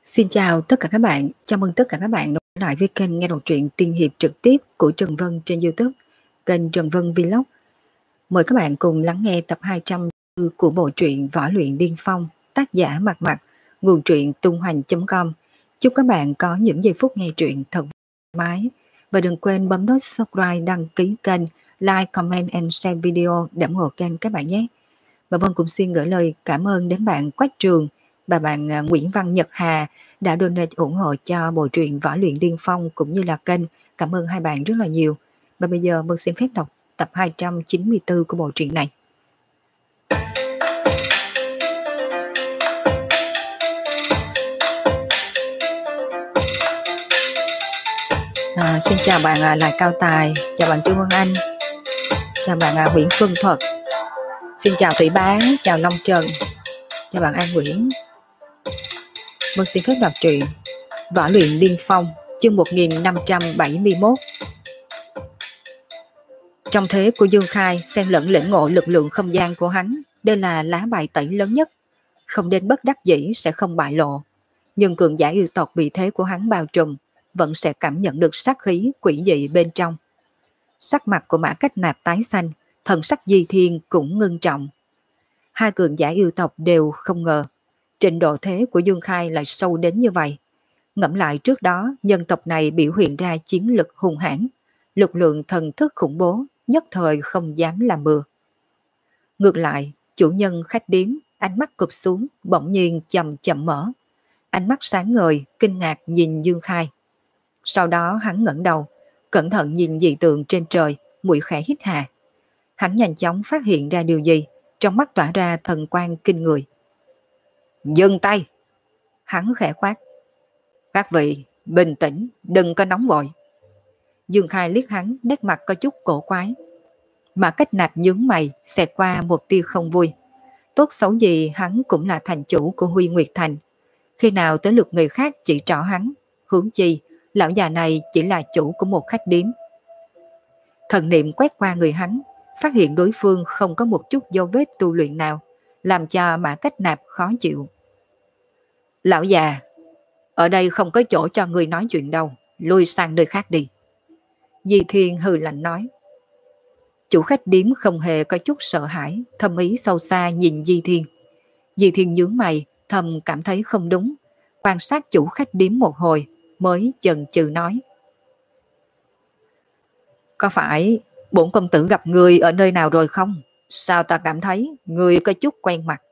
Xin chào tất cả các bạn, chào mừng tất cả các bạn đã quay lại với kênh nghe đọc truyện tiên hiệp trực tiếp của Trần Vân trên YouTube, kênh Trần Vân Vlog. Mời các bạn cùng lắng nghe tập 200 của bộ truyện Võ Luyện Điên Phong, tác giả Mạc Mạc, nguồn truyện tunhoành.com. Chúc các bạn có những giây phút nghe truyện thật thoải mái và đừng quên bấm nút subscribe, đăng ký kênh, like, comment and share video để ủng hộ kênh các bạn nhé. Và Vân cũng xin gửi lời cảm ơn đến bạn Quách Trường và bạn Nguyễn Văn Nhật Hà đã donate ủng hộ cho bộ truyện Võ Luyện Điên Phong cũng như là kênh. Cảm ơn hai bạn rất là nhiều. Và bây giờ Vân xin phép đọc tập 294 của bộ truyện này. Xin chào bạn Lại Cao Tài, chào bạn Trương Vân Anh, chào bạn Nguyễn Xuân Thuật, xin chào Tỷ Bá, chào Long Trần, chào bạn An Nguyễn. Vân xin phép đọc truyện Võ Luyện Điên Phong, chương 1571. Trong thế của Dương Khai xen lẫn lĩnh ngộ lực lượng không gian của hắn, đây là lá bài tẩy lớn nhất. Không đến bất đắc dĩ sẽ không bại lộ, nhưng cường giả yêu tộc bị thế của hắn bao trùm vẫn sẽ cảm nhận được sát khí quỷ dị bên trong. Sắc mặt của Mã Cách Nạp tái xanh, thần sắc Di Thiên cũng ngưng trọng. Hai cường giả yêu tộc đều không ngờ trình độ thế của Dương Khai lại sâu đến như vậy. Ngẫm lại trước đó, nhân tộc này biểu hiện ra chiến lực hùng hãn, lực lượng thần thức khủng bố, nhất thời không dám làm bừa. Ngược lại, chủ nhân khách điếm, ánh mắt cụp xuống, bỗng nhiên chậm chậm mở. Ánh mắt sáng ngời, kinh ngạc nhìn Dương Khai. Sau đó hắn ngẩng đầu, cẩn thận nhìn dị tượng trên trời, mũi khẽ hít hà. Hắn nhanh chóng phát hiện ra điều gì, trong mắt tỏa ra thần quang kinh người. Dừng tay! Hắn khẽ quát. Các vị, bình tĩnh, đừng có nóng vội. Dương Khai liếc hắn, nét mặt có chút cổ quái. Mà Cách Nạp nhướng mày, xẹt qua một tia không vui. Tốt xấu gì hắn cũng là thành chủ của Huy Nguyệt Thành. Khi nào tới lượt người khác chỉ trỏ hắn, huống chi, lão già này chỉ là chủ của một khách điếm. Thần niệm quét qua người hắn, phát hiện đối phương không có một chút dấu vết tu luyện nào, làm cho Mã Cách Nạp khó chịu. Lão già, ở đây không có chỗ cho người nói chuyện đâu, lui sang nơi khác đi. Di Thiên hừ lạnh nói. Chủ khách điếm không hề có chút sợ hãi, thâm ý sâu xa nhìn Di Thiên. Di Thiên nhướng mày, thầm cảm thấy không đúng, quan sát chủ khách điếm một hồi mới chần chừ nói. Có phải bổn công tử gặp người ở nơi nào rồi không? Sao ta cảm thấy người có chút quen mặt?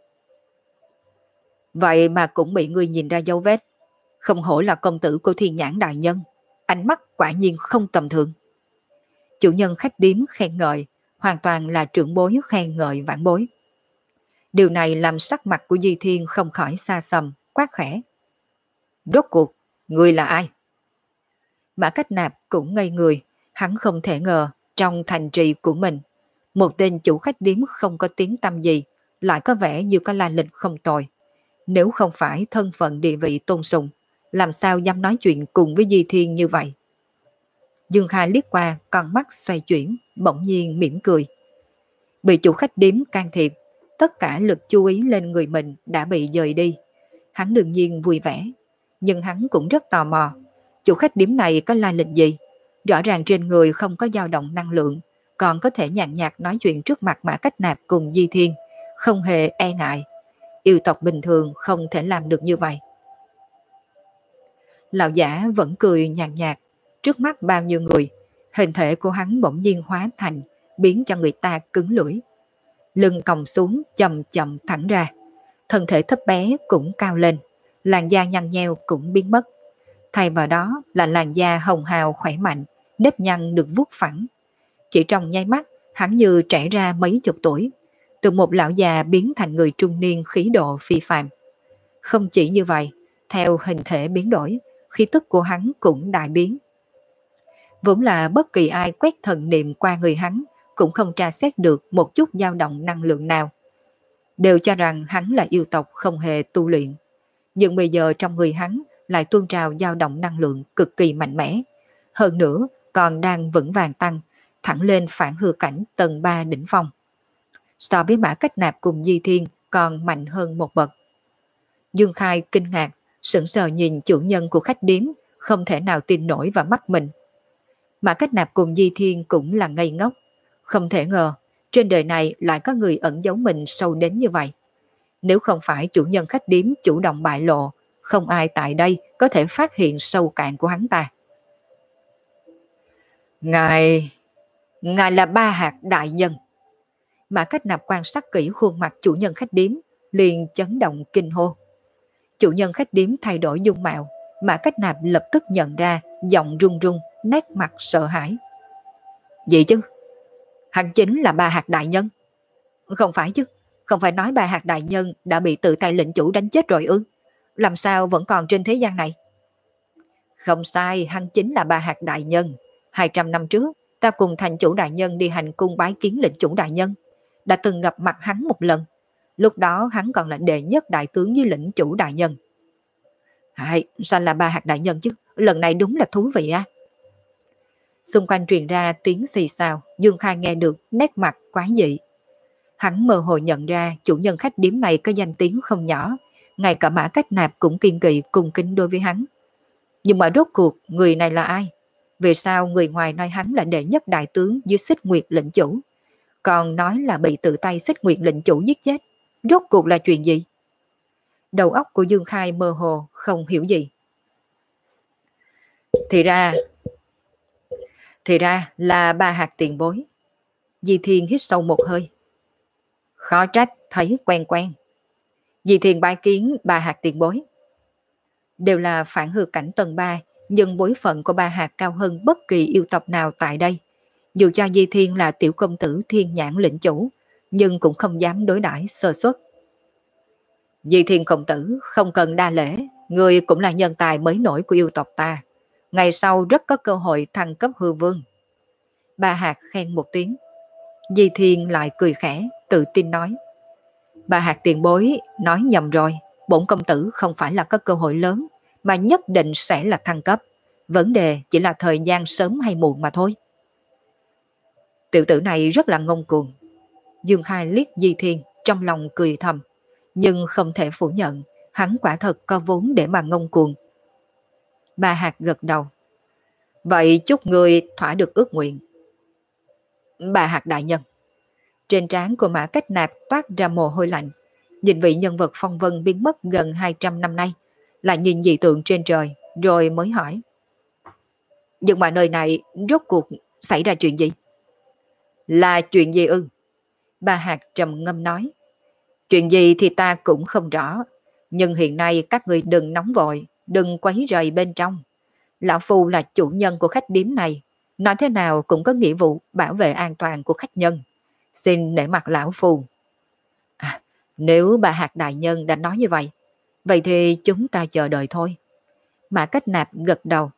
Vậy mà cũng bị người nhìn ra dấu vết. Không hổ là công tử của Thiên Nhãn đại nhân, ánh mắt quả nhiên không tầm thường. Chủ nhân khách điếm khen ngợi, hoàn toàn là trưởng bối khen ngợi vãn bối. Điều này làm sắc mặt của Di Thiên không khỏi xa xăm, quát khẽ. Rốt cuộc, người là ai? Mã Cách Nạp cũng ngây người, hắn không thể ngờ trong thành trì của mình, một tên chủ khách điếm không có tiếng tăm gì, lại có vẻ như có lai lịch không tồi. Nếu không phải thân phận địa vị tôn sùng, làm sao dám nói chuyện cùng với Di Thiên như vậy? Dương Khai liếc qua, con mắt xoay chuyển, bỗng nhiên mỉm cười. Bị chủ khách điếm can thiệp, tất cả lực chú ý lên người mình đã bị dời đi. Hắn đương nhiên vui vẻ, nhưng hắn cũng rất tò mò. Chủ khách điếm này có lai lịch gì? Rõ ràng trên người không có dao động năng lượng, còn có thể nhàn nhạt nói chuyện trước mặt Mã Cách Nạp cùng Di Thiên, không hề e ngại. Yêu tộc bình thường không thể làm được như vậy. Lão giả vẫn cười nhàn nhạt, trước mắt bao nhiêu người, hình thể của hắn bỗng nhiên hóa thành, biến cho người ta cứng lưỡi. Lưng còng xuống chậm chậm thẳng ra, thân thể thấp bé cũng cao lên, làn da nhăn nheo cũng biến mất. Thay vào đó là làn da hồng hào khỏe mạnh, nếp nhăn được vuốt phẳng. Chỉ trong nháy mắt, hắn như trẻ ra mấy chục tuổi, từ một lão già biến thành người trung niên khí độ phi phàm. Không chỉ như vậy, theo hình thể biến đổi, khí tức của hắn cũng đại biến. Vốn là bất kỳ ai quét thần niệm qua người hắn cũng không tra xét được một chút dao động năng lượng nào. Đều cho rằng hắn là yêu tộc không hề tu luyện. Nhưng bây giờ trong người hắn lại tuôn trào dao động năng lượng cực kỳ mạnh mẽ. Hơn nữa còn đang vững vàng tăng, thẳng lên phản hư cảnh tầng 3 đỉnh phong. So với Mã Cách Nạp cùng Di Thiên còn mạnh hơn một bậc. Dương Khai kinh ngạc, sững sờ nhìn chủ nhân của khách điếm, không thể nào tin nổi vào mắt mình. Mã Cách Nạp cùng Di Thiên cũng là ngây ngốc, không thể ngờ trên đời này lại có người ẩn giấu mình sâu đến như vậy. Nếu không phải chủ nhân khách điếm chủ động bại lộ, không ai tại đây có thể phát hiện sâu cạn của hắn ta. Ngài là Ba Hạt đại nhân. Mã Cách Nạp quan sát kỹ khuôn mặt chủ nhân khách điếm, liền chấn động kinh hô. Chủ nhân khách điếm thay đổi dung mạo, Mã Cách Nạp lập tức nhận ra, giọng run run, nét mặt sợ hãi. Gì chứ? Hắn chính là Ba Hạt đại nhân. Không phải chứ, không phải nói Ba Hạt đại nhân đã bị tự tay lệnh chủ đánh chết rồi ư? Làm sao vẫn còn trên thế gian này? Không sai, hắn chính là Ba Hạt đại nhân. 200 năm trước, ta cùng thành chủ đại nhân đi hành cung bái kiến lệnh chủ đại nhân, đã từng gặp mặt hắn một lần. Lúc đó hắn còn là đệ nhất đại tướng với lệnh chủ đại nhân. Sao là Ba Hạt đại nhân chứ? Lần này đúng là thú vị á. Xung quanh truyền ra tiếng xì xào, Dương Khai nghe được, nét mặt quái dị. Hắn mơ hồ nhận ra chủ nhân khách điếm này có danh tiếng không nhỏ, ngay cả Mã Cách Nạp cũng kiên kỵ cung kính đối với hắn. Nhưng mà rốt cuộc người này là ai? Vì sao người ngoài nói hắn là đệ nhất đại tướng dưới Xích Nguyệt lệnh chủ, còn nói là bị tự tay Xích Nguyệt lệnh chủ giết chết? Rốt cuộc là chuyện gì? Đầu óc của Dương Khai mơ hồ, không hiểu gì. Thì ra là Ba Hạt tiền bối. Di Thiên hít sâu một hơi. Khó trách thấy quen quen. Di Thiên bái kiến Ba Hạt tiền bối. Đều là phản hư cảnh tầng 3, nhưng bối phận của Ba Hạt cao hơn bất kỳ yêu tộc nào tại đây. Dù cho Di Thiên là tiểu công tử thiên nhãn lĩnh chủ, nhưng cũng không dám đối đãi sơ suất. Di Thiên công tử không cần đa lễ, người cũng là nhân tài mới nổi của yêu tộc ta. Ngày sau rất có cơ hội thăng cấp hư vương. Ba Hạt khen một tiếng. Di Thiên lại cười khẽ, tự tin nói. Ba Hạt tiền bối nói nhầm rồi, bổn công tử không phải là có cơ hội lớn, mà nhất định sẽ là thăng cấp. Vấn đề chỉ là thời gian sớm hay muộn mà thôi. Tiểu tử này rất là ngông cuồng. Dương Khai liếc Di Thiên, trong lòng cười thầm, nhưng không thể phủ nhận, hắn quả thật có vốn để mà ngông cuồng. Ba Hạt gật đầu. Vậy chúc người thỏa được ước nguyện. Ba Hạt đại nhân. Trên trán của Mã Cách Nạp toát ra mồ hôi lạnh, nhìn vị nhân vật phong vân biến mất gần 200 năm nay, lại nhìn dị tượng trên trời, rồi mới hỏi. Nhưng mà nơi này rốt cuộc xảy ra chuyện gì? Là chuyện gì ư? Ba Hạt trầm ngâm nói. Chuyện gì thì ta cũng không rõ, nhưng hiện nay các người đừng nóng vội, đừng quấy rầy bên trong. Lão Phu là chủ nhân của khách điếm này, nói thế nào cũng có nghĩa vụ bảo vệ an toàn của khách nhân. Xin nể mặt Lão Phu. Nếu Ba Hạt đại nhân đã nói như vậy thì chúng ta chờ đợi thôi. Mã Cách Nạp gật đầu.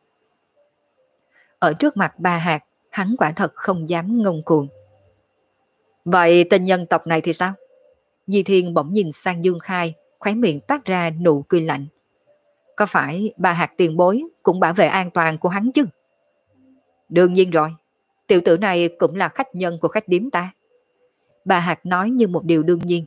Ở trước mặt Ba Hạt, hắn quả thật không dám ngông cuồng. Vậy tên nhân tộc này thì sao? Di Thiên bỗng nhìn sang Dương Khai, khóe miệng toát ra nụ cười lạnh. Có phải Ba Hạt tiền bối cũng bảo vệ an toàn của hắn chứ? Đương nhiên rồi, tiểu tử này cũng là khách nhân của khách điếm ta. Ba Hạt nói như một điều đương nhiên.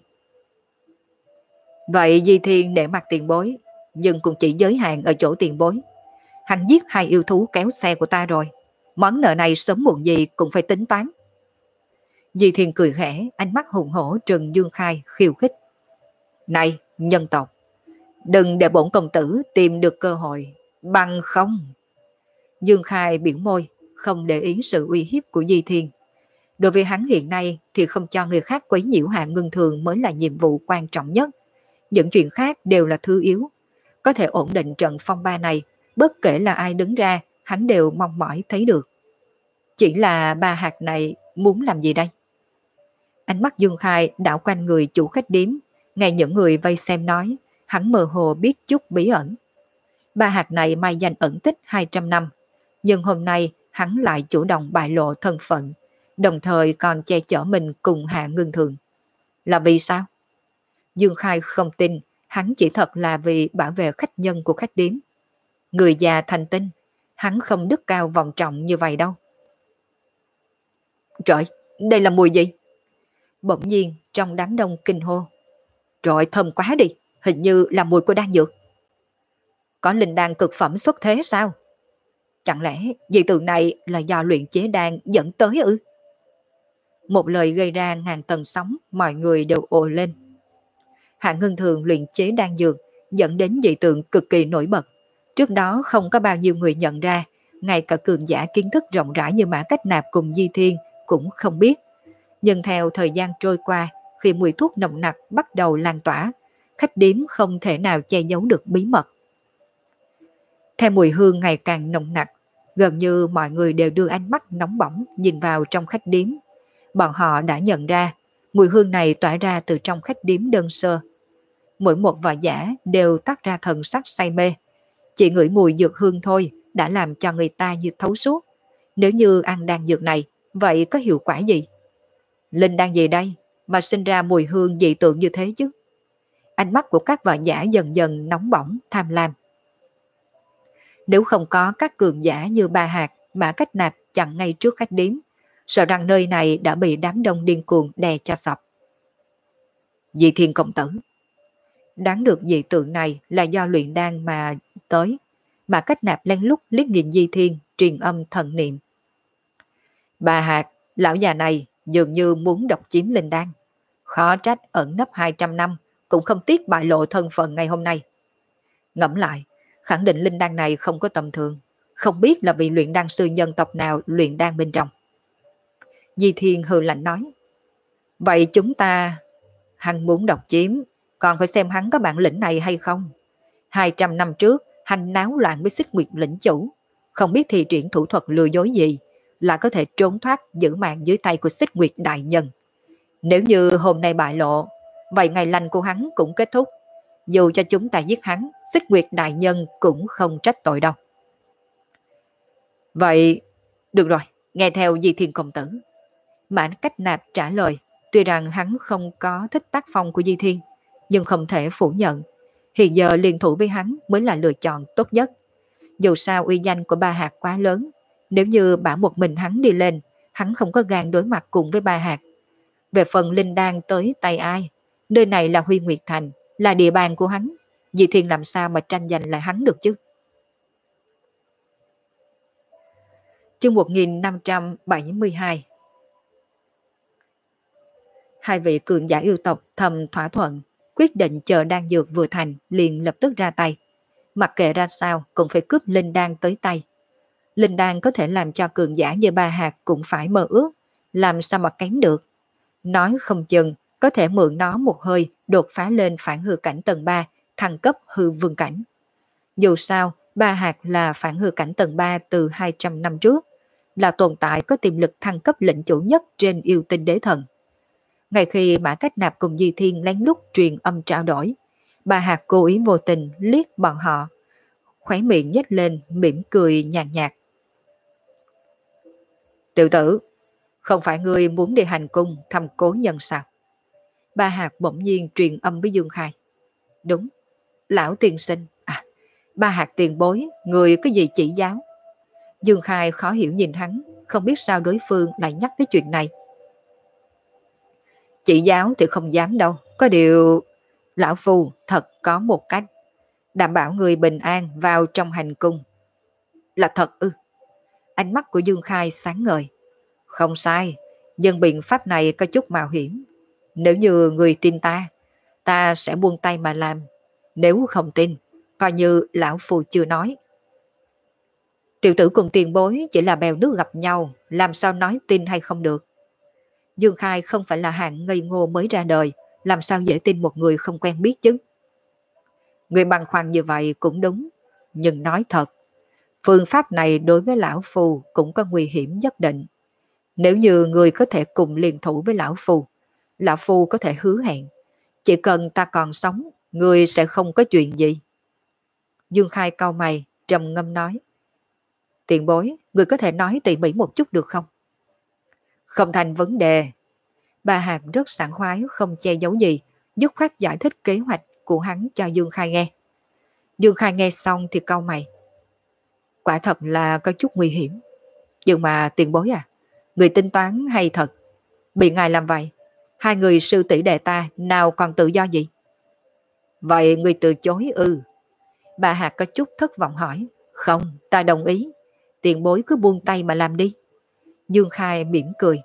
Vậy Di Thiên nể mặt tiền bối, nhưng cũng chỉ giới hạn ở chỗ tiền bối. Hắn giết 2 yêu thú kéo xe của ta rồi, món nợ này sớm muộn gì cũng phải tính toán. Di Thiên cười khẽ, ánh mắt hùng hổ trừng Dương Khai khiêu khích. Này, nhân tộc, đừng để bổn công tử tìm được cơ hội, bằng không. Dương Khai biểu môi, không để ý sự uy hiếp của Di Thiên. Đối với hắn hiện nay thì không cho người khác quấy nhiễu Hạ Ngưng Thường mới là nhiệm vụ quan trọng nhất. Những chuyện khác đều là thứ yếu. Có thể ổn định trận phong ba này, bất kể là ai đứng ra, hắn đều mong mỏi thấy được. Chỉ là Ba Hạt này muốn làm gì đây? Ánh mắt Dương Khai đảo quanh người chủ khách điếm, nghe những người vây xem nói, hắn mơ hồ biết chút bí ẩn. Ba Hạt này mai danh ẩn tích 200 năm, nhưng hôm nay hắn lại chủ động bại lộ thân phận, đồng thời còn che chở mình cùng Hạ Ngưng Thường. Là vì sao? Dương Khai không tin, hắn chỉ thật là vì bảo vệ khách nhân của khách điếm. Người già thành tinh, hắn không đức cao vọng trọng như vậy đâu. Trời, đây là mùi gì? Bỗng nhiên trong đám đông kinh hô. Trời, thơm quá đi, hình như là mùi của đan dược. có linh đan cực phẩm xuất thế sao? Chẳng lẽ dị tượng này là do luyện chế đan dẫn tới ư? Một lời gây ra ngàn tầng sóng, mọi người đều ồ lên. Hạ Ngân Thường luyện chế đan dược dẫn đến dị tượng cực kỳ nổi bật. Trước đó không có bao nhiêu người nhận ra, ngay cả cường giả kiến thức rộng rãi như Mã Cách Nạp cùng Di Thiên cũng không biết. Nhưng theo thời gian trôi qua, khi mùi thuốc nồng nặc bắt đầu lan tỏa, khách điếm không thể nào che giấu được bí mật. Theo mùi hương ngày càng nồng nặc, gần như mọi người đều đưa ánh mắt nóng bỏng nhìn vào trong khách điếm. Bọn họ đã nhận ra, mùi hương này tỏa ra từ trong khách điếm đơn sơ. Mỗi một võ giả đều toát ra thần sắc say mê. Chỉ ngửi mùi dược hương thôi đã làm cho người ta như thấu suốt. Nếu như ăn đan dược này, vậy có hiệu quả gì? Linh đan gì đây mà sinh ra mùi hương dị tượng như thế chứ? Ánh mắt của các võ giả dần dần nóng bỏng, tham lam. Nếu không có các cường giả như Ba Hạt, Mã Cách Nạp chặn ngay trước khách điếm, sợ rằng nơi này đã bị đám đông điên cuồng đè cho sập. Dị Thiên công tử. Đáng được dị tượng này là do luyện đan mà tới. Mã Cách Nạp lén lút liếc nhìn Di Thiên, truyền âm thần niệm. Ba Hạt, lão già này dường như muốn độc chiếm linh đan. Khó trách ẩn nấp 200 năm, cũng không tiếc bại lộ thân phận ngày hôm nay. Ngẫm lại, khẳng định linh đan này không có tầm thường, không biết là vị luyện đan sư nhân tộc nào luyện đan bên trong. Di Thiên hừ lạnh nói. Vậy chúng ta, hắn muốn độc chiếm, còn phải xem hắn có bản lĩnh này hay không. 200 năm trước, hắn náo loạn với Xích Nguyệt lĩnh chủ, không biết thi triển thủ thuật lừa dối gì, là có thể trốn thoát giữ mạng dưới tay của Xích Nguyệt đại nhân. Nếu như hôm nay bại lộ, vậy ngày lành của hắn cũng kết thúc. Dù cho chúng ta giết hắn, Xích Nguyệt đại nhân cũng không trách tội đâu. Vậy, được rồi, nghe theo Di Thiên công tử. Mã Cách Nạp trả lời, tuy rằng hắn không có thích tác phong của Di Thiên, nhưng không thể phủ nhận, hiện giờ liên thủ với hắn mới là lựa chọn tốt nhất. Dù sao uy danh của Ba Hạt quá lớn, nếu như bảo một mình hắn đi lên, hắn không có gan đối mặt cùng với Ba Hạt. Về phần linh đan tới tay ai, nơi này là Huy Nguyệt Thành, là địa bàn của hắn, Di Thiên làm sao mà tranh giành lại hắn được chứ? Chương 1572. Hai vị cường giả yêu tộc thầm thỏa thuận, quyết định chờ đan dược vừa thành liền lập tức ra tay. Mặc kệ ra sao cũng phải cướp linh đan tới tay. Linh đan có thể làm cho cường giả như Ba Hạt cũng phải mơ ước, làm sao mà kém được. Nói không chừng có thể mượn nó một hơi đột phá lên phản hư cảnh tầng 3, thăng cấp hư vương cảnh. Dù sao, Ba Hạt là phản hư cảnh tầng 3 từ 200 năm trước, là tồn tại có tiềm lực thăng cấp lĩnh chủ nhất trên yêu tinh đế thần. Ngay khi Mã Cách Nạp cùng Di Thiên lén lút truyền âm trao đổi, Ba Hạt cố ý vô tình liếc bọn họ, khóe miệng nhếch lên mỉm cười nhàn nhạt. Tiểu tử, không phải ngươi muốn đi hành cung thăm cố nhân sao? Ba Hạt bỗng nhiên truyền âm với Dương Khai. Đúng, lão tiên sinh, Ba Hạt tiền bối, người có gì chỉ giáo? Dương Khai khó hiểu nhìn hắn, không biết sao đối phương lại nhắc tới chuyện này. Chỉ giáo thì không dám đâu, có điều lão phu thật có một cách đảm bảo người bình an vào trong hành cung. Là thật ư? Ánh mắt của Dương Khai sáng ngời. Không sai, nhưng biện pháp này có chút mạo hiểm. Nếu như người tin ta sẽ buông tay mà làm. Nếu không tin, coi như lão phu chưa nói. Tiểu tử cùng tiền bối chỉ là bèo nước gặp nhau, làm sao nói tin hay không được. Dương Khai không phải là hạng ngây ngô mới ra đời, làm sao dễ tin một người không quen biết chứ. Người băn khoăn như vậy cũng đúng, nhưng nói thật, phương pháp này đối với lão phu cũng có nguy hiểm nhất định. Nếu như người có thể cùng liên thủ với lão phu có thể hứa hẹn, chỉ cần ta còn sống, người sẽ không có chuyện gì. Dương Khai cau mày, trầm ngâm nói. Tiền bối, người có thể nói tỉ mỉ một chút được không? Không thành vấn đề. Ba Hạt rất sảng khoái, không che giấu gì, dứt khoát giải thích kế hoạch của hắn cho Dương Khai nghe. Dương Khai nghe xong thì cau mày. Quả thật là có chút nguy hiểm. Nhưng mà tiền bối người tính toán hay thật. Bị ngài làm vậy, hai người sư tỷ đệ ta nào còn tự do gì? Vậy người từ chối ư? Bà Hạc có chút thất vọng hỏi. Không, ta đồng ý. Tiền bối cứ buông tay mà làm đi. Dương Khai mỉm cười.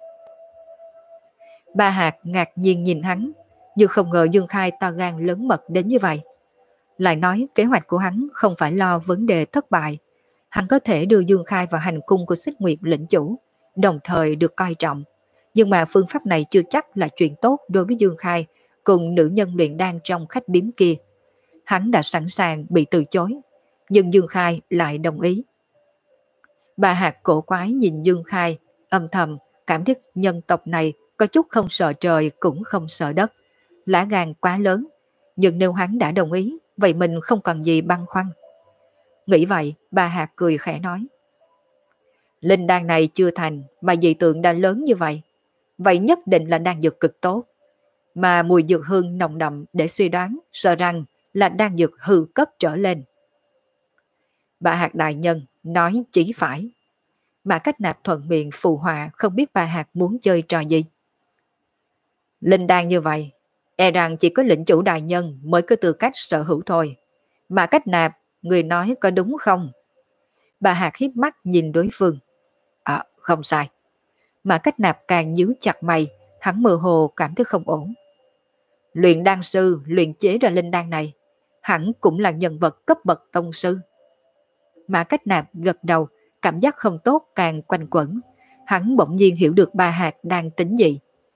Bà Hạc ngạc nhiên nhìn hắn, nhưng không ngờ Dương Khai to gan lớn mật đến như vậy. Lại nói kế hoạch của hắn không phải lo vấn đề thất bại. Hắn có thể đưa Dương Khai vào hành cung của Xích Nguyệt lĩnh chủ, đồng thời được coi trọng. Nhưng mà phương pháp này chưa chắc là chuyện tốt đối với Dương Khai cùng nữ nhân luyện đan trong khách điếm kia. Hắn đã sẵn sàng bị từ chối, nhưng Dương Khai lại đồng ý. Bà Hạc cổ quái nhìn Dương Khai, âm thầm cảm thấy nhân tộc này có chút không sợ trời cũng không sợ đất. Lá gan quá lớn, nhưng nếu hắn đã đồng ý, vậy mình không còn gì băn khoăn. Nghĩ vậy, bà Hạc cười khẽ nói. Linh đan này chưa thành mà dị tượng đã lớn như vậy. Vậy nhất định là đan dược cực tốt. Mà mùi dược hương nồng đậm để suy đoán sợ rằng là đan dược hư cấp trở lên. Bà Hạc đại nhân nói chỉ phải. Mà Cách Nạp thuận miệng phụ họa không biết bà Hạc muốn chơi trò gì. Linh đan như vậy, e rằng chỉ có lĩnh chủ đại nhân mới có tư cách sở hữu thôi. Mà Cách Nạp, người nói có đúng không? Bà Hạc hiếp mắt nhìn đối phương. Không sai. Mà Cách Nạp càng nhíu chặt mày, hắn mơ hồ cảm thấy không ổn. Luyện đan sư luyện chế ra linh đan này, hẳn cũng là nhân vật cấp bậc tông sư. Mà Cách Nạp gật đầu, cảm giác không tốt càng quanh quẩn. Hắn bỗng nhiên hiểu được bà Hạc đang tính gì.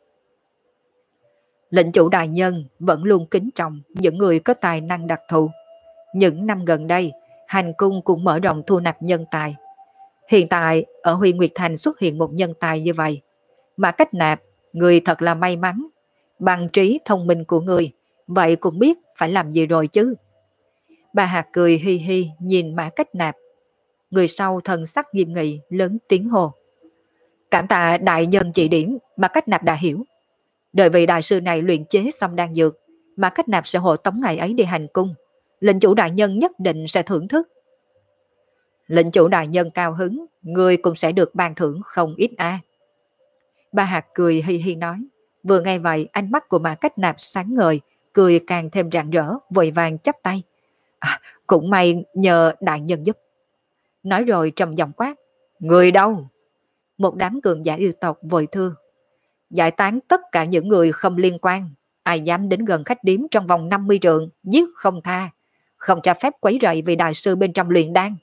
Lệnh chủ đại nhân vẫn luôn kính trọng những người có tài năng đặc thù. Những năm gần đây, hành cung cũng mở rộng thu nạp nhân tài. Hiện tại, ở Huy Nguyệt Thành xuất hiện một nhân tài như vậy. Mà Cách Nạp, người thật là may mắn. Bằng trí thông minh của người, vậy cũng biết phải làm gì rồi chứ. Bà Hạc cười hi hi nhìn Mã Cách Nạp. Người sau thần sắc nghiêm nghị lớn tiếng hồ. Cảm tạ đại nhân chỉ điểm, mà Cách Nạp đã hiểu. Đợi vị đại sư này luyện chế xong đan dược, mà Cách Nạp sẽ hộ tống ngày ấy đi hành cung. Lệnh chủ đại nhân nhất định sẽ thưởng thức. Lệnh chủ đại nhân cao hứng, người cũng sẽ được ban thưởng không ít a. Bà Hạc cười hi hi nói. Vừa nghe vậy, ánh mắt của Mã Cách Nạp sáng ngời, cười càng thêm rạng rỡ, vội vàng chắp tay. Cũng may nhờ đại nhân giúp. Nói rồi trầm giọng quát. Người đâu? Một đám cường giả yêu tộc vội thưa. Giải tán tất cả những người không liên quan. Ai dám đến gần khách điếm trong vòng 50 trượng, giết không tha. Không cho phép quấy rầy vì đại sư bên trong luyện đan.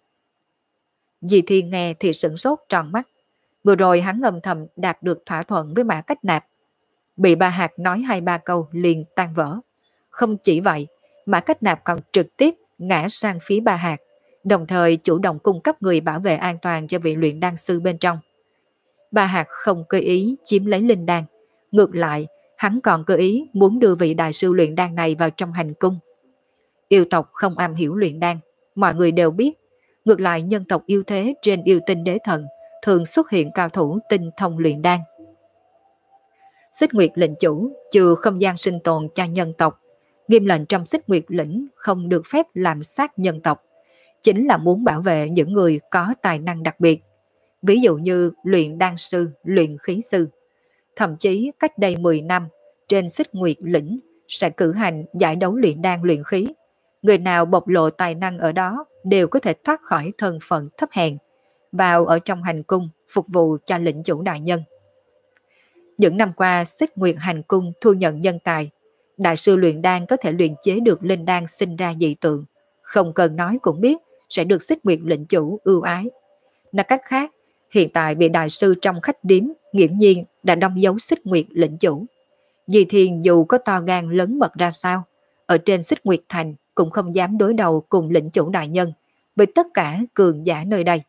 Dì Thiên nghe thì sửng sốt tròn mắt. Vừa rồi hắn âm thầm đạt được thỏa thuận với Mã Cách Nạp. Bị bà Hạc nói 2-3 câu liền tan vỡ. Không chỉ vậy, Mã Cách Nạp còn trực tiếp ngã sang phía bà Hạc, đồng thời chủ động cung cấp người bảo vệ an toàn cho vị luyện đan sư bên trong. Bà Hạc không cơ ý chiếm lấy linh đan. Ngược lại, hắn còn cơ ý muốn đưa vị đại sư luyện đan này vào trong hành cung. Yêu tộc không am hiểu luyện đan, mọi người đều biết. Ngược lại nhân tộc yêu thế trên yêu tinh đế thần thường xuất hiện cao thủ tinh thông luyện đan. Xích Nguyệt lĩnh chủ trừ không gian sinh tồn cho nhân tộc, nghiêm lệnh trong Xích Nguyệt lĩnh không được phép làm sát nhân tộc, chính là muốn bảo vệ những người có tài năng đặc biệt, ví dụ như luyện đan sư, luyện khí sư. Thậm chí cách đây 10 năm, trên Xích Nguyệt lĩnh sẽ cử hành giải đấu luyện đan luyện khí. Người nào bộc lộ tài năng ở đó đều có thể thoát khỏi thân phận thấp hèn, vào ở trong hành cung phục vụ cho lĩnh chủ đại nhân. Những năm qua, Xích Nguyệt hành cung thu nhận nhân tài. Đại sư luyện đan có thể luyện chế được linh đan sinh ra dị tượng, không cần nói cũng biết sẽ được Xích Nguyệt lĩnh chủ ưu ái. Nói cách khác, hiện tại vị đại sư trong khách điếm nghiễm nhiên đã đóng dấu Xích Nguyệt lĩnh chủ. Dì Thiên dù có to gan lớn mật ra sao, ở trên Xích Nguyệt thành cũng không dám đối đầu cùng lĩnh chủ đại nhân với tất cả cường giả nơi đây.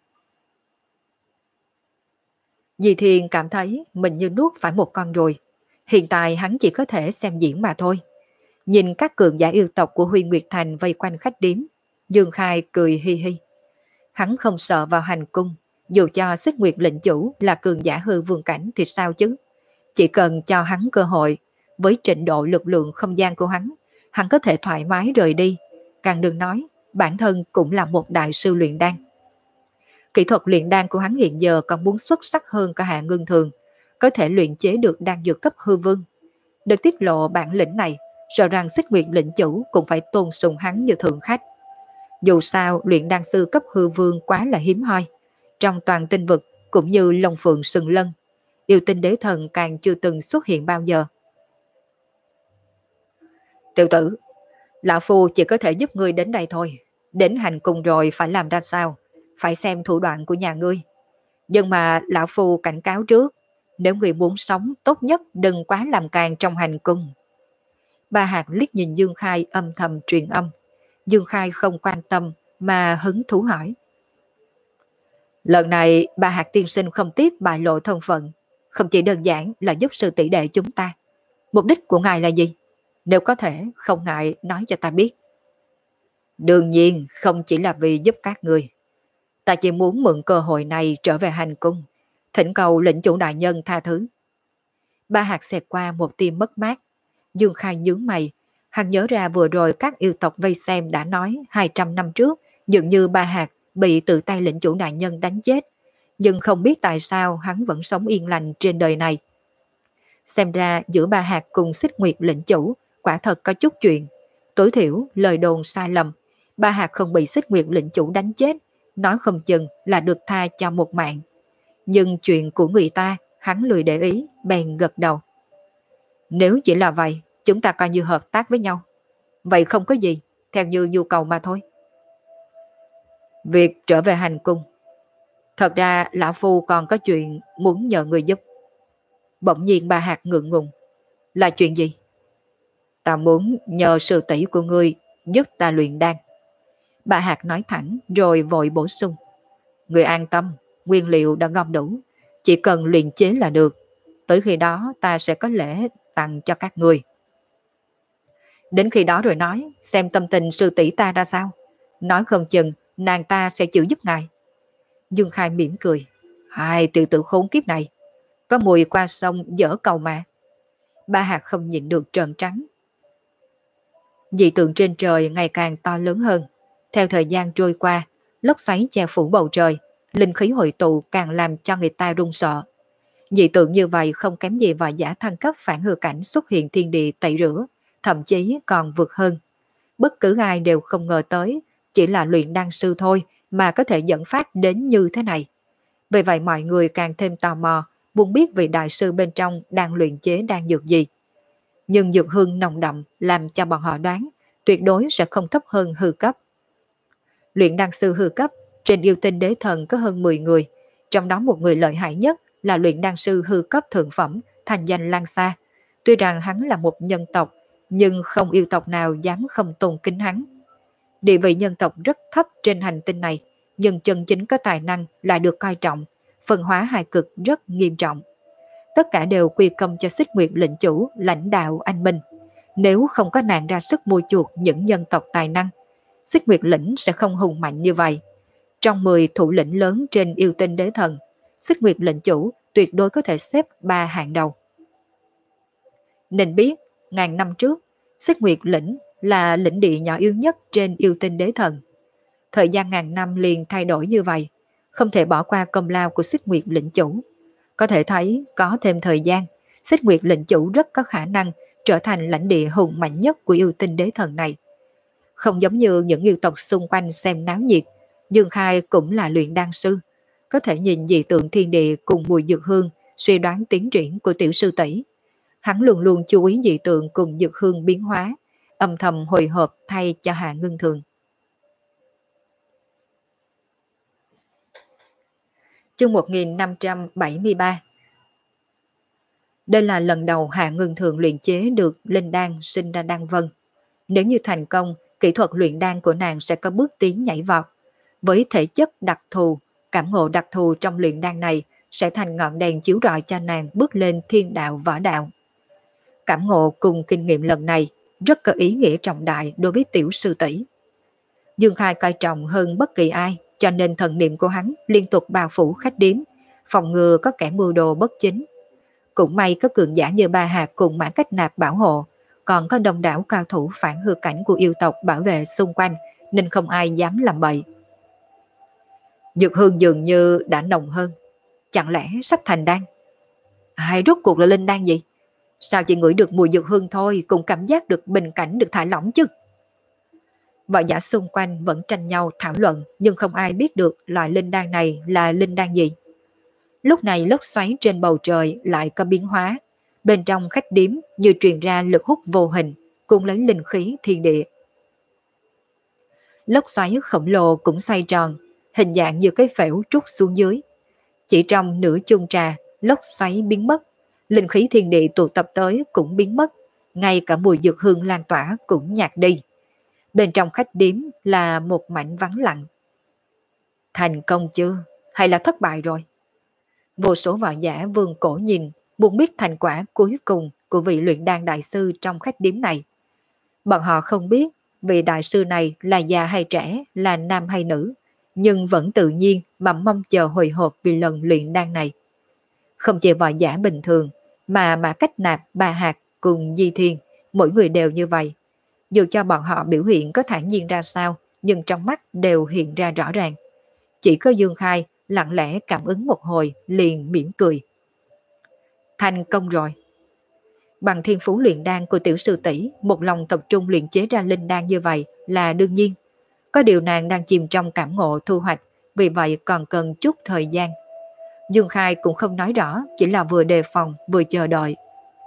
Dì Thiên cảm thấy mình như nuốt phải một con ruồi. Hiện tại hắn chỉ có thể xem diễn mà thôi. Nhìn các cường giả yêu tộc của Huy Nguyệt Thành vây quanh khách điếm, Dương Khai cười hi hi. Hắn không sợ vào hành cung, dù cho Xích Nguyệt lĩnh chủ là cường giả hư vương cảnh thì sao chứ. Chỉ cần cho hắn cơ hội, với trình độ lực lượng không gian của hắn có thể thoải mái rời đi. Càng đừng nói, bản thân cũng là một đại sư luyện đan. Kỹ thuật luyện đan của hắn hiện giờ còn muốn xuất sắc hơn cả Hạ Ngưng Thường, có thể luyện chế được đan dược cấp hư vương. Được tiết lộ bản lĩnh này, sợ rằng Xích Nguyệt lĩnh chủ cũng phải tôn sùng hắn như thượng khách. Dù sao luyện đan sư cấp hư vương quá là hiếm hoi. Trong toàn tinh vực cũng như Long Phượng Sừng Lân, yêu tinh đế thần càng chưa từng xuất hiện bao giờ. Tiểu tử, lão phu chỉ có thể giúp ngươi đến đây thôi. Đến hành cung rồi phải làm ra sao? Phải xem thủ đoạn của nhà ngươi. Nhưng mà lão phu cảnh cáo trước, nếu ngươi muốn sống tốt nhất đừng quá làm càng trong hành cung. Ba Hạt liếc nhìn Dương Khai âm thầm truyền âm. Dương Khai không quan tâm mà hứng thú hỏi. Lần này Ba Hạt tiên sinh không tiếc bại lộ thân phận, không chỉ đơn giản là giúp sư tỷ đệ chúng ta. Mục đích của ngài là gì? Nếu có thể không ngại nói cho ta biết. Đương nhiên không chỉ là vì giúp các người. Ta chỉ muốn mượn cơ hội này trở về hành cung, thỉnh cầu lĩnh chủ đại nhân tha thứ. Ba Hạt xẹt qua một tia mất mát. Dương Khai nhướng mày, hắn nhớ ra vừa rồi các yêu tộc vây xem đã nói 200 năm trước dường như Ba Hạt bị tự tay lĩnh chủ đại nhân đánh chết, nhưng không biết tại sao hắn vẫn sống yên lành trên đời này. Xem ra giữa Ba Hạt cùng Xích Nguyệt lĩnh chủ quả thật có chút chuyện. Tối thiểu lời đồn sai lầm, Ba Hạt không bị Xích Nguyệt lĩnh chủ đánh chết, nói không chừng là được tha cho một mạng. Nhưng chuyện của người ta hắn lười để ý, bèn gật đầu. Nếu chỉ là vậy, chúng ta coi như hợp tác với nhau. Vậy không có gì, theo như nhu cầu mà thôi. Việc trở về hành cung, thật ra lão phu còn có chuyện muốn nhờ người giúp. Bỗng nhiên Ba Hạt ngượng ngùng. Là chuyện gì? Ta muốn nhờ sư tỷ của ngươi giúp ta luyện đan. Ba Hạt nói thẳng rồi vội bổ sung. Người an tâm, nguyên liệu đã gom đủ, chỉ cần luyện chế là được. Tới khi đó ta sẽ có lễ tặng cho các người. Đến khi đó rồi nói, xem tâm tình sư tỷ ta ra sao. Nói không chừng nàng ta sẽ chịu giúp ngài. Dương Khai mỉm cười. Hai tiểu tử khốn kiếp này, có mùi qua sông dở cầu mà. Ba Hạt không nhịn được trợn trắng. Dị tượng trên trời ngày càng to lớn hơn. Theo thời gian trôi qua, lốc xoáy che phủ bầu trời, linh khí hội tụ càng làm cho người ta run sợ. Dị tượng như vậy không kém gì vài giả thăng cấp phản hư cảnh xuất hiện thiên địa tẩy rửa, thậm chí còn vượt hơn. Bất cứ ai đều không ngờ tới, chỉ là luyện đan sư thôi mà có thể dẫn phát đến như thế này. Vì vậy mọi người càng thêm tò mò, muốn biết vị đại sư bên trong đang luyện chế đan dược gì. Nhưng dược hương nồng đậm làm cho bọn họ đoán tuyệt đối sẽ không thấp hơn hư cấp. Luyện đan sư hư cấp trên yêu tinh đế thần có hơn 10 người, trong đó một người lợi hại nhất là luyện đan sư hư cấp thượng phẩm thành danh Lan Xa. Tuy rằng hắn là một nhân tộc, nhưng không yêu tộc nào dám không tôn kính hắn. Địa vị nhân tộc rất thấp trên hành tinh này, nhưng chân chính có tài năng lại được coi trọng, phân hóa hai cực rất nghiêm trọng. Tất cả đều quy công cho Xích Nguyệt lĩnh chủ lãnh đạo anh minh. Nếu không có nàng ra sức mua chuộc những nhân tộc tài năng, Xích Nguyệt lĩnh sẽ không hùng mạnh như vậy. Trong 10 thủ lĩnh lớn trên yêu tinh đế thần, Xích Nguyệt lĩnh chủ tuyệt đối có thể xếp 3 hạng đầu. Nên biết, ngàn năm trước, Xích Nguyệt lĩnh là lĩnh địa nhỏ yếu nhất trên yêu tinh đế thần. Thời gian ngàn năm liền thay đổi như vậy, không thể bỏ qua công lao của Xích Nguyệt lĩnh chủ. Có thể thấy, có thêm thời gian, Xích Nguyệt lĩnh chủ rất có khả năng trở thành lãnh địa hùng mạnh nhất của yêu tinh đế thần này. Không giống như những yêu tộc xung quanh xem náo nhiệt, Dương Khai cũng là luyện đan sư, có thể nhìn dị tượng thiên địa cùng mùi dược hương, suy đoán tiến triển của tiểu sư tỷ. Hắn luôn luôn chú ý dị tượng cùng dược hương biến hóa, âm thầm hồi hộp thay cho Hạ Ngưng Thường. Chương 1573. Đây là lần đầu Hạ Ngưng Thường luyện chế được linh đan sinh ra đan vân. Nếu như thành công, kỹ thuật luyện đan của nàng sẽ có bước tiến nhảy vọt. Với thể chất đặc thù, cảm ngộ đặc thù trong luyện đan này sẽ thành ngọn đèn chiếu rọi cho nàng bước lên thiên đạo võ đạo. Cảm ngộ cùng kinh nghiệm lần này rất có ý nghĩa trọng đại đối với tiểu sư tỷ. Dương Khai coi trọng hơn bất kỳ ai, cho nên thần niệm của hắn liên tục bao phủ khách điếm, phòng ngừa có kẻ mưu đồ bất chính. Cũng may có cường giả như Ba Hạt cùng Mã Cách Nạp bảo hộ, còn có đông đảo cao thủ phản hư cảnh của yêu tộc bảo vệ xung quanh, nên không ai dám làm bậy. Dược hương dường như đã nồng hơn, chẳng lẽ sắp thành đan? Hay rốt cuộc là linh đan gì? Sao chỉ ngửi được mùi dược hương thôi cũng cảm giác được bình cảnh được thả lỏng chứ? Võ giả xung quanh vẫn tranh nhau thảo luận, nhưng không ai biết được loại linh đan này là linh đan gì. Lúc này lốc xoáy trên bầu trời lại có biến hóa. Bên trong khách điếm như truyền ra lực hút vô hình, cuốn lấy linh khí thiên địa. Lốc xoáy khổng lồ cũng xoay tròn, hình dạng như cái phễu trút xuống dưới. Chỉ trong nửa chung trà, lốc xoáy biến mất, linh khí thiên địa tụ tập tới cũng biến mất, ngay cả mùi dược hương lan tỏa cũng nhạt đi. Bên trong khách điếm là một mảnh vắng lặng. Thành công chưa? Hay là thất bại rồi? Vô số võ giả vương cổ nhìn, muốn biết thành quả cuối cùng của vị luyện đan đại sư trong khách điếm này. Bọn họ không biết vị đại sư này là già hay trẻ, là nam hay nữ, nhưng vẫn tự nhiên mà mong chờ hồi hộp vì lần luyện đan này. Không chỉ võ giả bình thường, mà Mã Cách Nạp, Ba Hạt cùng Di Thiên, mỗi người đều như vậy. Dù cho bọn họ biểu hiện có thản nhiên ra sao, nhưng trong mắt đều hiện ra rõ ràng. Chỉ có Dương Khai lặng lẽ cảm ứng một hồi liền mỉm cười. Thành công rồi. Bằng thiên phú luyện đan của tiểu sư tỷ, một lòng tập trung luyện chế ra linh đan như vậy là đương nhiên. Có điều nàng đang chìm trong cảm ngộ thu hoạch, vì vậy còn cần chút thời gian. Dương Khai cũng không nói rõ, chỉ là vừa đề phòng vừa chờ đợi.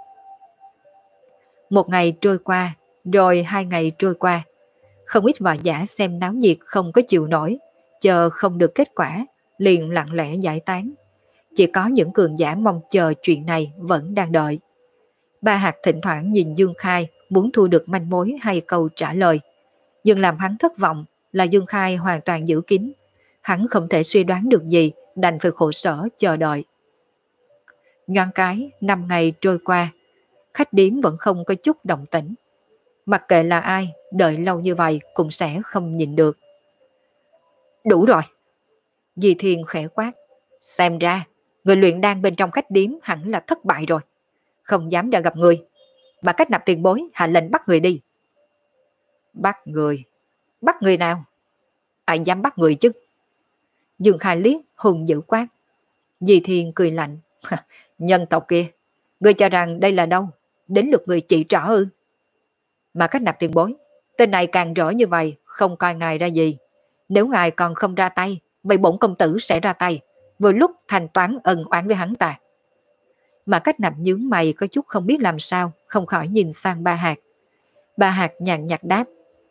Một ngày trôi qua, rồi 2 ngày trôi qua. Không ít võ giả xem náo nhiệt không có chịu nổi, chờ không được kết quả, liền lặng lẽ giải tán. Chỉ có những cường giả mong chờ chuyện này vẫn đang đợi. Ba Hạt thỉnh thoảng nhìn Dương Khai muốn thu được manh mối hay câu trả lời. Nhưng làm hắn thất vọng là Dương Khai hoàn toàn giữ kín. Hắn không thể suy đoán được gì, đành phải khổ sở chờ đợi. Nhoáng cái, 5 ngày trôi qua, khách điếm vẫn không có chút động tĩnh. Mặc kệ là ai, đợi lâu như vậy cũng sẽ không nhìn được. Đủ rồi. Di Thiên khẽ quát. Xem ra, người luyện đan bên trong khách điếm hẳn là thất bại rồi. Không dám ra gặp người. Mà Cách Nạp tiền bối hạ lệnh bắt người đi. Bắt người? Bắt người nào? Ai dám bắt người chứ? Dương Khai liếc hùng dữ quát. Di Thiên cười lạnh. Nhân tộc kia, ngươi cho rằng đây là đâu? Đến lượt người chỉ trỏ ư? Mà Cách Nạp tiền bối, tên này càng rõ như vậy, không coi ngài ra gì. Nếu ngài còn không ra tay, vậy bổn công tử sẽ ra tay, vừa lúc thanh toán ân oán với hắn ta. Mà Cách Nạp nhướng mày có chút không biết làm sao, không khỏi nhìn sang Ba Hạt. Ba Hạt nhàn nhạt đáp.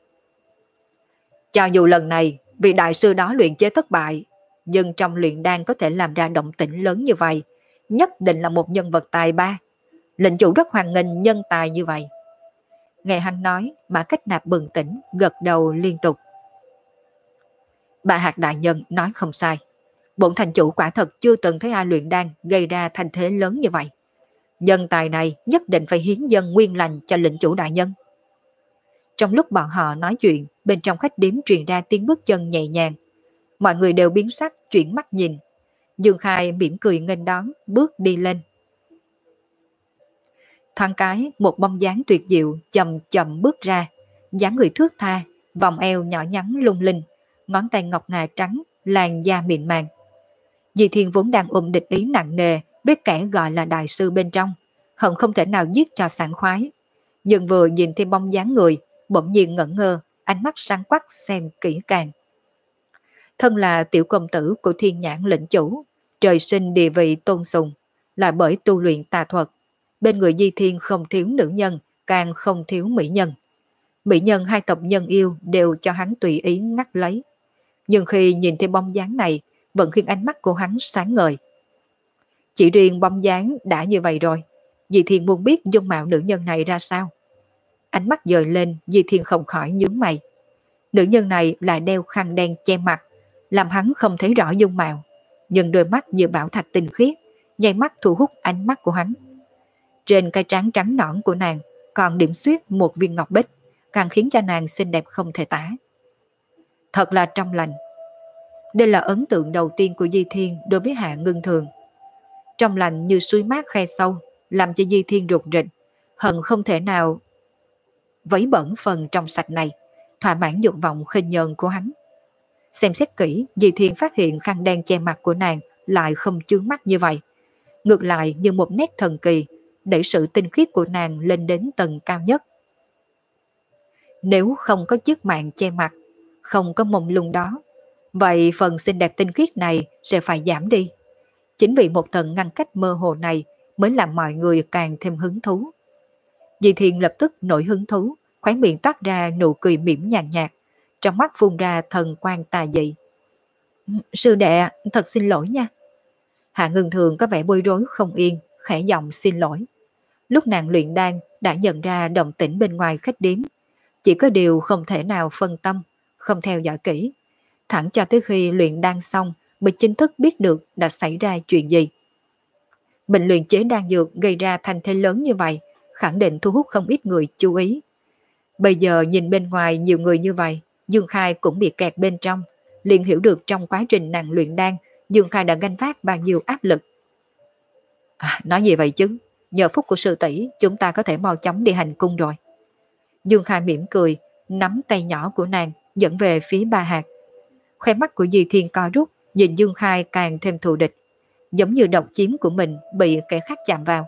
Cho dù lần này vị đại sư đó luyện chế thất bại, nhưng trong luyện đan có thể làm ra động tĩnh lớn như vậy, nhất định là một nhân vật tài ba. Lệnh chủ rất hoan nghênh nhân tài như vậy. Nghe hắn nói, Mã Cách Nạp bừng tỉnh, gật đầu liên tục. Bà Hạt đại nhân nói không sai. Bổn thành chủ quả thật chưa từng thấy ai luyện đan gây ra thành thế lớn như vậy. Nhân tài này nhất định phải hiến dân nguyên lành cho lệnh chủ đại nhân. Trong lúc bọn họ nói chuyện, bên trong khách điếm truyền ra tiếng bước chân nhẹ nhàng. Mọi người đều biến sắc, chuyển mắt nhìn. Dương Khai mỉm cười nghênh đón, bước đi lên. Thoáng cái, một bóng dáng tuyệt diệu chậm chậm bước ra, dáng người thướt tha, vòng eo nhỏ nhắn lung linh, ngón tay ngọc ngà trắng, làn da mịn màng. Di Thiên vốn đang ôm địch ý nặng nề, biết kẻ gọi là đại sư bên trong, hận không thể nào giết cho sảng khoái. Nhưng vừa nhìn thêm bóng dáng người, bỗng nhiên ngẩn ngơ, ánh mắt sáng quắc xem kỹ càng. Thân là tiểu công tử của Thiên Nhãn lĩnh chủ, trời sinh địa vị tôn sùng, là bởi tu luyện tà thuật. Bên người Di Thiên không thiếu nữ nhân, càng không thiếu mỹ nhân. Mỹ nhân hai tộc nhân yêu đều cho hắn tùy ý ngắt lấy. Nhưng khi nhìn thấy bóng dáng này, vẫn khiến ánh mắt của hắn sáng ngời. Chỉ riêng bóng dáng đã như vậy rồi, Di Thiên muốn biết dung mạo nữ nhân này ra sao. Ánh mắt dời lên, Di Thiên không khỏi nhướng mày. Nữ nhân này lại đeo khăn đen che mặt, làm hắn không thấy rõ dung mạo, nhưng đôi mắt như bảo thạch tinh khiết, nháy mắt thu hút ánh mắt của hắn. Trên cái trán trắng nõn của nàng còn điểm xuyết một viên ngọc bích, càng khiến cho nàng xinh đẹp không thể tả. Thật là trong lành. Đây là ấn tượng đầu tiên của Di Thiên đối với Hạ Ngưng Thường. Trong lành như suối mát khe sâu, làm cho Di Thiên rụt rịch, hận không thể nào vấy bẩn phần trong sạch này, thỏa mãn dục vọng khinh nhờn của hắn. Xem xét kỹ, Di Thiên phát hiện khăn đen che mặt của nàng lại không chướng mắt như vậy. Ngược lại như một nét thần kỳ, đẩy sự tinh khiết của nàng lên đến tầng cao nhất. Nếu không có chiếc màn che mặt, không có mông lung đó, vậy phần xinh đẹp tinh khiết này sẽ phải giảm đi. Chính vì một tầng ngăn cách mơ hồ này mới làm mọi người càng thêm hứng thú. Di Thiên lập tức nổi hứng thú, khóe miệng toát ra nụ cười mỉm nhàn nhạt, trong mắt phun ra thần quang tà dị. Sư đệ, thật xin lỗi nha. Hạ Ngưng Thường có vẻ bối rối không yên, khẽ giọng xin lỗi. Lúc nàng luyện đan đã nhận ra động tĩnh bên ngoài khách điếm, chỉ có điều không thể nào phân tâm, không theo dõi kỹ. Thẳng cho tới khi luyện đan xong mới chính thức biết được đã xảy ra chuyện gì. Bệnh luyện chế đan dược gây ra thành thế lớn như vậy, khẳng định thu hút không ít người chú ý. Bây giờ nhìn bên ngoài nhiều người như vậy, Dương Khai cũng bị kẹt bên trong, liền hiểu được trong quá trình nàng luyện đan, Dương Khai đã gánh vác bao nhiêu áp lực. Nói gì vậy chứ, nhờ phúc của sư tỷ chúng ta có thể mau chóng đi hành cung rồi. Dương Khai mỉm cười, nắm tay nhỏ của nàng dẫn về phía Ba Hạt. Khóe mắt của Di Thiên co rút, nhìn Dương Khai càng thêm thù địch, giống như độc chiếm của mình bị kẻ khác chạm vào.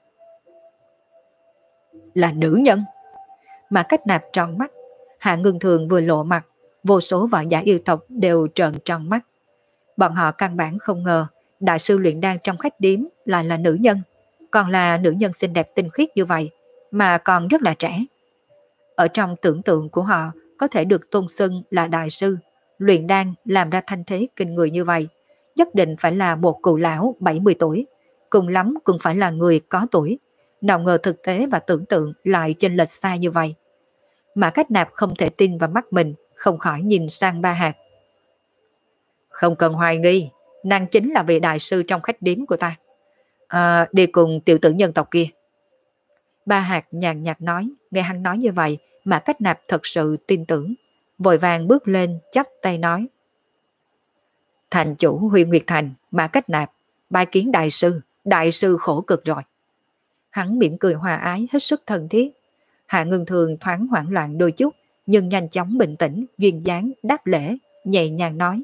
Là nữ nhân. Mà Cách Nạp tròn mắt, Hạ Ngưng Thường vừa lộ mặt, vô số võ giả yêu tộc đều trợn tròn mắt. Bọn họ căn bản không ngờ đại sư luyện đan trong khách điếm lại là nữ nhân, còn là nữ nhân xinh đẹp tinh khiết như vậy, mà còn rất là trẻ. Ở trong tưởng tượng của họ có thể được tôn xưng là đại sư, luyện đan làm ra thanh thế kinh người như vậy, nhất định phải là một cụ lão 70 tuổi, cùng lắm cũng phải là người có tuổi. Nào ngờ thực tế và tưởng tượng lại chênh lệch xa như vậy. Mà Cách Nạp không thể tin vào mắt mình, không khỏi nhìn sang Ba Hạt. Không cần hoài nghi, nàng chính là vị đại sư trong khách điếm của ta. Đi cùng tiểu tử nhân tộc kia. Ba Hạt nhàn nhạt nói, nghe hắn nói như vậy mà Cách Nạp thật sự tin tưởng, vội vàng bước lên chắp tay nói. Thành chủ Huyền Nguyệt Thành, Mã Cách Nạp, bái kiến đại sư khổ cực rồi. Hắn mỉm cười hòa ái hết sức thân thiết. Hạ Ngưng Thường thoáng hoảng loạn đôi chút, nhưng nhanh chóng bình tĩnh, duyên dáng đáp lễ, nhẹ nhàng nói.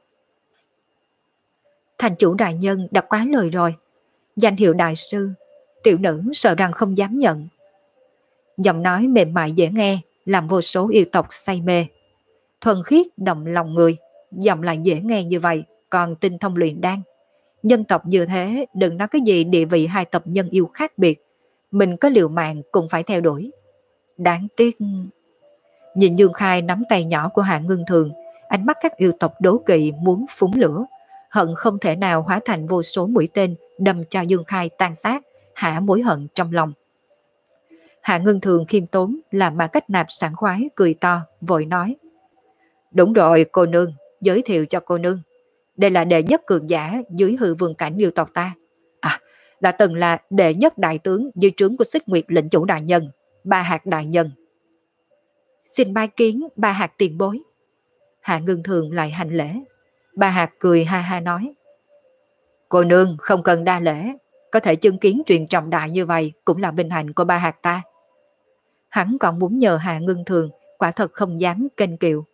Thành chủ đại nhân đã quá lời rồi, danh hiệu đại sư, tiểu nữ sợ rằng không dám nhận. Giọng nói mềm mại dễ nghe, làm vô số yêu tộc say mê. Thuần khiết động lòng người, giọng lại dễ nghe như vậy, còn tinh thông luyện đan. Nhân tộc như thế, đừng nói cái gì địa vị hai tộc nhân yêu khác biệt, mình có liều mạng cũng phải theo đuổi. Đáng tiếc. Nhìn Dương Khai nắm tay nhỏ của Hạ Ngưng Thường, ánh mắt các yêu tộc đố kỵ muốn phúng lửa, hận không thể nào hóa thành vô số mũi tên đâm cho Dương Khai tan xác, hạ mối hận trong lòng. Hạ Ngưng Thường khiêm tốn làm mà Cách Nạp sảng khoái cười to, vội nói. Đúng rồi cô nương, giới thiệu cho cô nương. Đây là đệ nhất cường giả dưới hư vương cảnh yêu tộc ta. Đã từng là đệ nhất đại tướng dưới trướng của Xích Nguyệt lệnh chủ đại nhân, Ba Hạt đại nhân. Xin bái kiến Ba Hạt tiền bối. Hạ Ngưng Thường lại hành lễ. Ba Hạt cười ha ha nói. Cô nương không cần đa lễ, có thể chứng kiến chuyện trọng đại như vậy cũng là vinh hạnh của Ba Hạt ta. Hắn còn muốn nhờ Hạ Ngưng Thường, quả thật không dám kênh kiệu.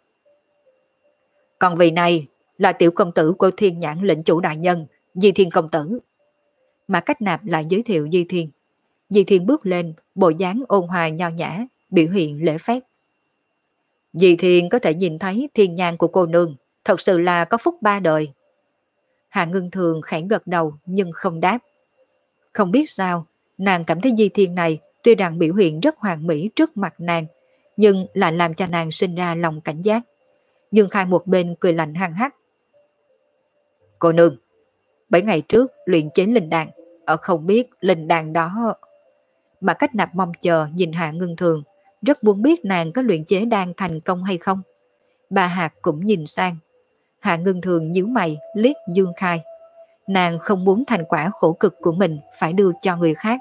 Còn vị này là tiểu công tử của Thiên Nhãn lệnh chủ đại nhân, Di Thiên công tử. Mà Cách Nạp lại giới thiệu Di Thiên. Di Thiên bước lên, bộ dáng ôn hòa nho nhã, biểu hiện lễ phép. Di Thiên có thể nhìn thấy thiên nhãn của cô nương, thật sự là có phúc ba đời. Hạ Ngưng Thường khẽ gật đầu nhưng không đáp. Không biết sao, nàng cảm thấy Di Thiên này tuy rằng biểu hiện rất hoàn mỹ trước mặt nàng, nhưng lại làm cho nàng sinh ra lòng cảnh giác. Dương Khai một bên cười lạnh hăng hắc. Cô nương, 7 ngày trước luyện chế linh đan, ở không biết linh đan đó. Mà Cách Nạp mong chờ nhìn Hạ Ngưng Thường, rất muốn biết nàng có luyện chế đan thành công hay không. Bà Hạt cũng nhìn sang. Hạ Ngưng Thường nhíu mày liếc Dương Khai. Nàng không muốn thành quả khổ cực của mình phải đưa cho người khác.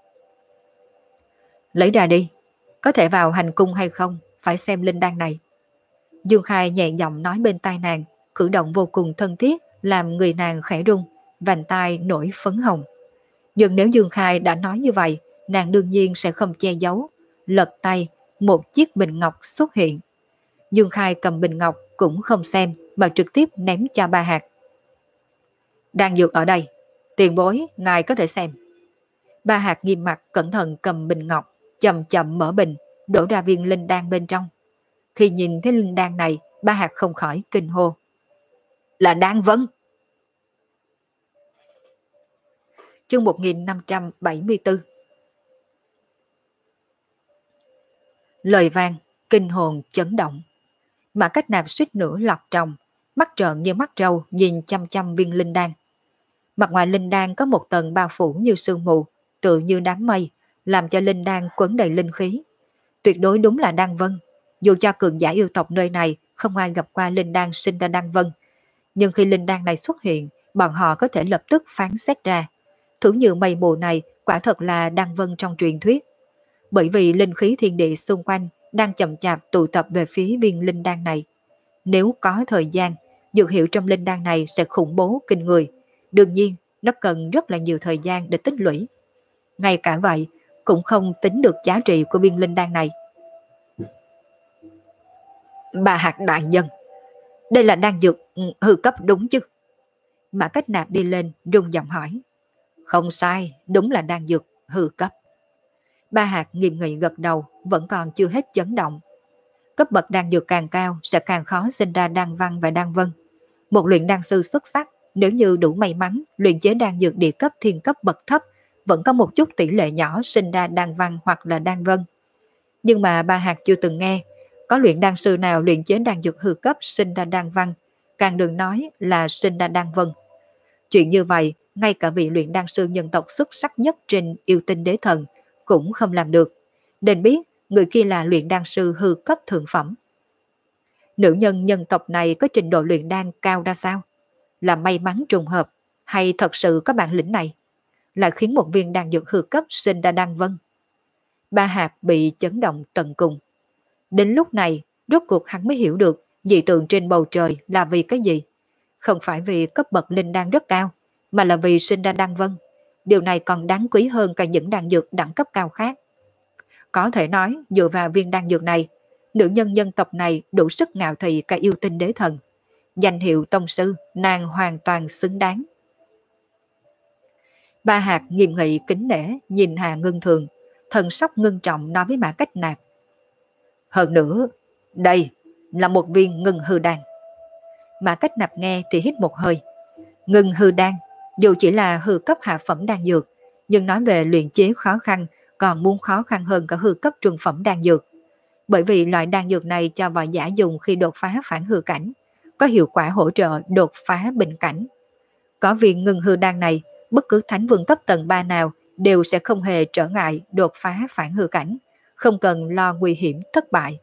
Lấy ra đi, có thể vào hành cung hay không, phải xem linh đan này. Dương Khai nhẹ giọng nói bên tai nàng, cử động vô cùng thân thiết, làm người nàng khẽ rung, vành tai nổi phấn hồng. Nhưng nếu Dương Khai đã nói như vậy, nàng đương nhiên sẽ không che giấu. Lật tay, một chiếc bình ngọc xuất hiện. Dương Khai cầm bình ngọc cũng không xem, mà trực tiếp ném cho Ba Hạt. Đang dược ở đây, tiền bối, ngài có thể xem. Ba Hạt nghiêm mặt cẩn thận cầm bình ngọc, chậm chậm mở bình, đổ ra viên linh đan bên trong. Khi nhìn thấy linh đan này, Ba Hạt không khỏi kinh hô. Là đan vân! Chương 1574. Lời vang, kinh hồn chấn động. Mã Cách Nạp suýt nữa lọt trong, mắt trợn như mắt trâu nhìn chăm chăm viên linh đan. Mặt ngoài linh đan có một tầng bao phủ như sương mù, tựa như đám mây, làm cho linh đan quấn đầy linh khí. Tuyệt đối đúng là đan vân. Dù cho cường giả yêu tộc nơi này không ai gặp qua linh đan sinh ra đan vân, nhưng khi linh đan này xuất hiện, bọn họ có thể lập tức phán xét ra. Thứ như mây mù này quả thật là đan vân trong truyền thuyết. Bởi vì linh khí thiên địa xung quanh đang chậm chạp tụ tập về phía viên linh đan này. Nếu có thời gian, dược hiệu trong linh đan này sẽ khủng bố kinh người. Đương nhiên, nó cần rất là nhiều thời gian để tích lũy. Ngay cả vậy, cũng không tính được giá trị của viên linh đan này. Bà Hạt đại nhân, đây là đan dược hư cấp đúng chứ? Mã Cách Nạp đi lên rung giọng hỏi. Không sai, đúng là đan dược hư cấp. Ba Hạt nghiêm nghị gật đầu, vẫn còn chưa hết chấn động. Cấp bậc đan dược càng cao sẽ càng khó sinh ra đan văn và đan vân. Một luyện đan sư xuất sắc, nếu như đủ may mắn luyện chế đan dược địa cấp thiên cấp bậc thấp, vẫn có một chút tỷ lệ nhỏ sinh ra đan văn hoặc là đan vân. Nhưng mà Ba Hạt chưa từng nghe có luyện đan sư nào luyện chế đan dược hư cấp sinh ra đan văn, càng đừng nói là sinh ra đan vân. Chuyện như vậy, ngay cả vị luyện đan sư nhân tộc xuất sắc nhất trên yêu tinh đế thần cũng không làm được. Nên biết người kia là luyện đan sư hư cấp thượng phẩm. Nữ nhân nhân tộc này có trình độ luyện đan cao ra sao? Là may mắn trùng hợp hay thật sự có bản lĩnh này? Lại khiến một viên đan dược hư cấp sinh ra đan vân. Ba Hạt bị chấn động tận cùng. Đến lúc này, rốt cuộc hắn mới hiểu được dị tượng trên bầu trời là vì cái gì. Không phải vì cấp bậc linh đan rất cao, mà là vì sinh ra đan vân. Điều này còn đáng quý hơn cả những đan dược đẳng cấp cao khác. Có thể nói, dựa vào viên đan dược này, nữ nhân nhân tộc này đủ sức ngạo thị cả yêu tinh đế thần. Danh hiệu tông sư, nàng hoàn toàn xứng đáng. Ba Hạt nghiêm nghị kính nể nhìn Hà Ngân Thường, thần sắc ngưng trọng nói với Mã Cách Nạp. Hơn nữa, đây là một viên ngưng hư đan. Mã Cách Nạp nghe thì hít một hơi. Ngưng hư đan, dù chỉ là hư cấp hạ phẩm đan dược, nhưng nói về luyện chế khó khăn, còn muốn khó khăn hơn cả hư cấp trung phẩm đan dược. Bởi vì loại đan dược này cho võ giả dùng khi đột phá phản hư cảnh, có hiệu quả hỗ trợ đột phá bình cảnh. Có viên ngưng hư đan này, bất cứ thánh vương cấp tầng 3 nào đều sẽ không hề trở ngại đột phá phản hư cảnh, không cần lo nguy hiểm thất bại.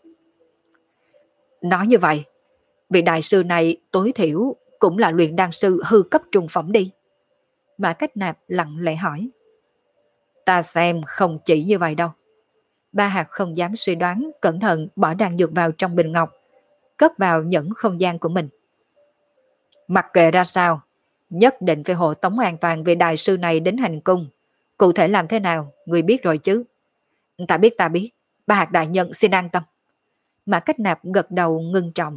Nói như vậy, vị đại sư này tối thiểu cũng là luyện đan sư hư cấp trung phẩm đi. Mã Cách Nạp lặng lẽ hỏi. Ta xem không chỉ như vậy đâu. Ba Hạt không dám suy đoán, cẩn thận bỏ đan dược vào trong bình ngọc, cất vào nhẫn không gian của mình. Mặc kệ ra sao, nhất định phải hộ tống an toàn về đại sư này đến hành cung. Cụ thể làm thế nào, người biết rồi chứ? Ta biết. Ba Hạt đại nhân xin an tâm. Mã Cách Nạp gật đầu ngưng trọng.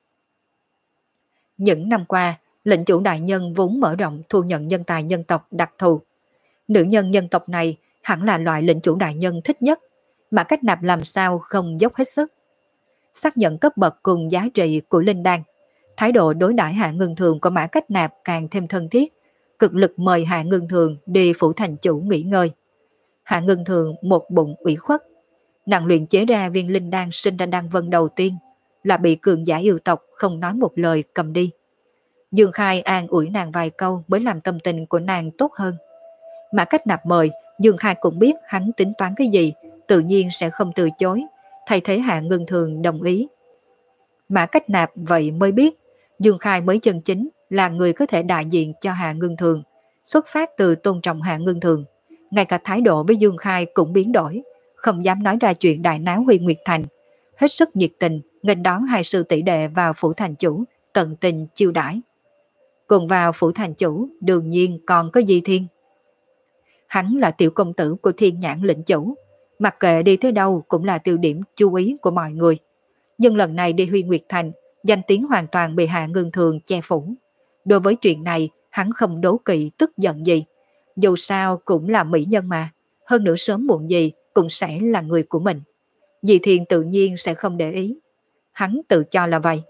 Những năm qua, lệnh chủ đại nhân vốn mở rộng thu nhận nhân tài nhân tộc đặc thù. Nữ nhân nhân tộc này hẳn là loại lệnh chủ đại nhân thích nhất, Mã Cách Nạp làm sao không dốc hết sức. Xác nhận cấp bậc cùng giá trị của linh đan, thái độ đối đãi Hạ Ngân Thường của Mã Cách Nạp càng thêm thân thiết, cực lực mời Hạ Ngân Thường đi phủ thành chủ nghỉ ngơi. Hạ Ngân Thường một bụng ủy khuất, nàng luyện chế ra viên linh đan sinh ra đan vân đầu tiên là bị cường giả yêu tộc không nói một lời cầm đi. Dương Khai an ủi nàng vài câu mới làm tâm tình của nàng tốt hơn. Mã Cách Nạp mời, Dương Khai cũng biết hắn tính toán cái gì, tự nhiên sẽ không từ chối, thay thế Hạ Ngân Thường đồng ý. Mã Cách Nạp vậy mới biết, Dương Khai mới chân chính là người có thể đại diện cho Hạ Ngân Thường, xuất phát từ tôn trọng Hạ Ngân Thường. Ngay cả thái độ với Dương Khai cũng biến đổi, không dám nói ra chuyện đại náo Huy Nguyệt Thành, hết sức nhiệt tình nghênh đón hai sư tỷ đệ vào phủ thành chủ, tận tình chiêu đãi. Cùng vào phủ thành chủ đương nhiên còn có Di Thiên. Hắn là tiểu công tử của Thiên Nhãn lĩnh chủ, mặc kệ đi tới đâu cũng là tiêu điểm chú ý của mọi người. Nhưng lần này đi Huy Nguyệt Thành, danh tiếng hoàn toàn bị Hạ Ngân Thường che phủ. Đối với chuyện này, hắn không đố kỵ tức giận gì. Dù sao cũng là mỹ nhân mà, hơn nữa sớm muộn gì cũng sẽ là người của mình. Di Thiên tự nhiên sẽ không để ý. Hắn tự cho là vậy.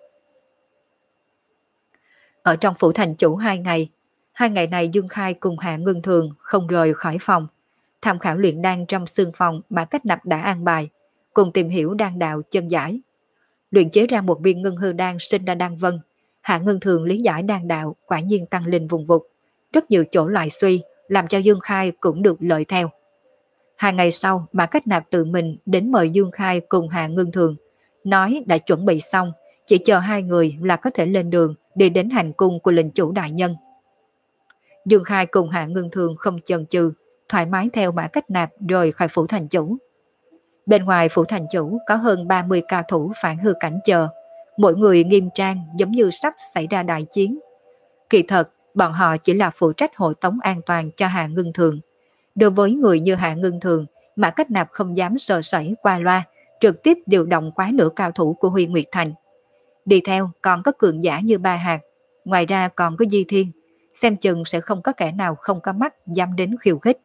Ở trong phủ thành chủ 2 ngày, 2 ngày này Dương Khai cùng Hạ Ngưng Thường không rời khỏi phòng, tham khảo luyện đan trong xương phòng mà Cách Nạp đã an bài, cùng tìm hiểu đan đạo chân giải. Luyện chế ra một viên ngưng hư đan sinh ra đan vân. Hạ Ngưng Thường lý giải đan đạo quả nhiên tăng linh vùng vụt, rất nhiều chỗ lại suy, làm cho Dương Khai cũng được lợi theo. 2 ngày sau, Mã Cách Nạp tự mình đến mời Dương Khai cùng Hạ Ngưng Thường, nói đã chuẩn bị xong, chỉ chờ 2 người là có thể lên đường đi đến hành cung của lệnh chủ đại nhân. Dương Khai cùng Hạ Ngưng Thường không chần chừ, thoải mái theo Mã Cách Nạp rời khỏi phủ thành chủ. Bên ngoài phủ thành chủ có hơn 30 cao thủ phản hư cảnh chờ, mỗi người nghiêm trang giống như sắp xảy ra đại chiến. Kỳ thật, bọn họ chỉ là phụ trách hộ tống an toàn cho Hạ Ngưng Thường. Đối với người như Hạ Ngưng Thường, Mã Cách Nạp không dám sờ sẩy qua loa, trực tiếp điều động quá nửa cao thủ của Huy Nguyệt Thành. Đi theo còn có cường giả như Ba Hạt, ngoài ra còn có Di Thiên, xem chừng sẽ không có kẻ nào không có mắt dám đến khiêu khích.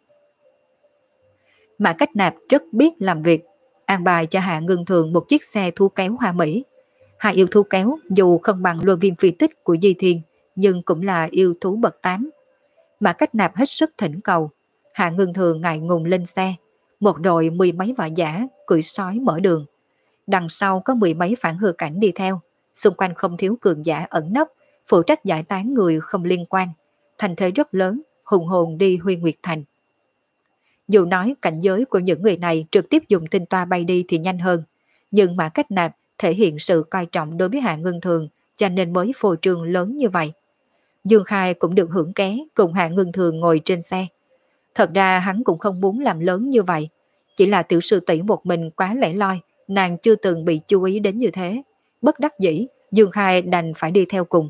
Mã Cách Nạp rất biết làm việc, an bài cho Hạ Ngưng Thường một chiếc xe thu kéo hoa mỹ. Hai yêu thú kéo dù không bằng lôi viêm phi tích của Di Thiên, nhưng cũng là yêu thú bậc 8. Mã Cách Nạp hết sức thỉnh cầu, Hạ Ngưng Thường ngại ngùng lên xe, một đội 10 mấy võ giả cưỡi sói mở đường. Đằng sau có 10 mấy phản hư cảnh đi theo, xung quanh không thiếu cường giả ẩn nấp, phụ trách giải tán người không liên quan, thành thế rất lớn, hùng hồn đi Huy Nguyệt Thành. Dù nói cảnh giới của những người này trực tiếp dùng tinh toa bay đi thì nhanh hơn, nhưng Mã Cách Nạp thể hiện sự coi trọng đối với Hạ Ngưng Thường, cho nên mới phô trương lớn như vậy. Dương Khai cũng được hưởng ké cùng Hạ Ngưng Thường ngồi trên xe. Thật ra hắn cũng không muốn làm lớn như vậy, chỉ là tiểu sư tỷ một mình quá lẻ loi, nàng chưa từng bị chú ý đến như thế. Bất đắc dĩ, Dương Khai đành phải đi theo cùng.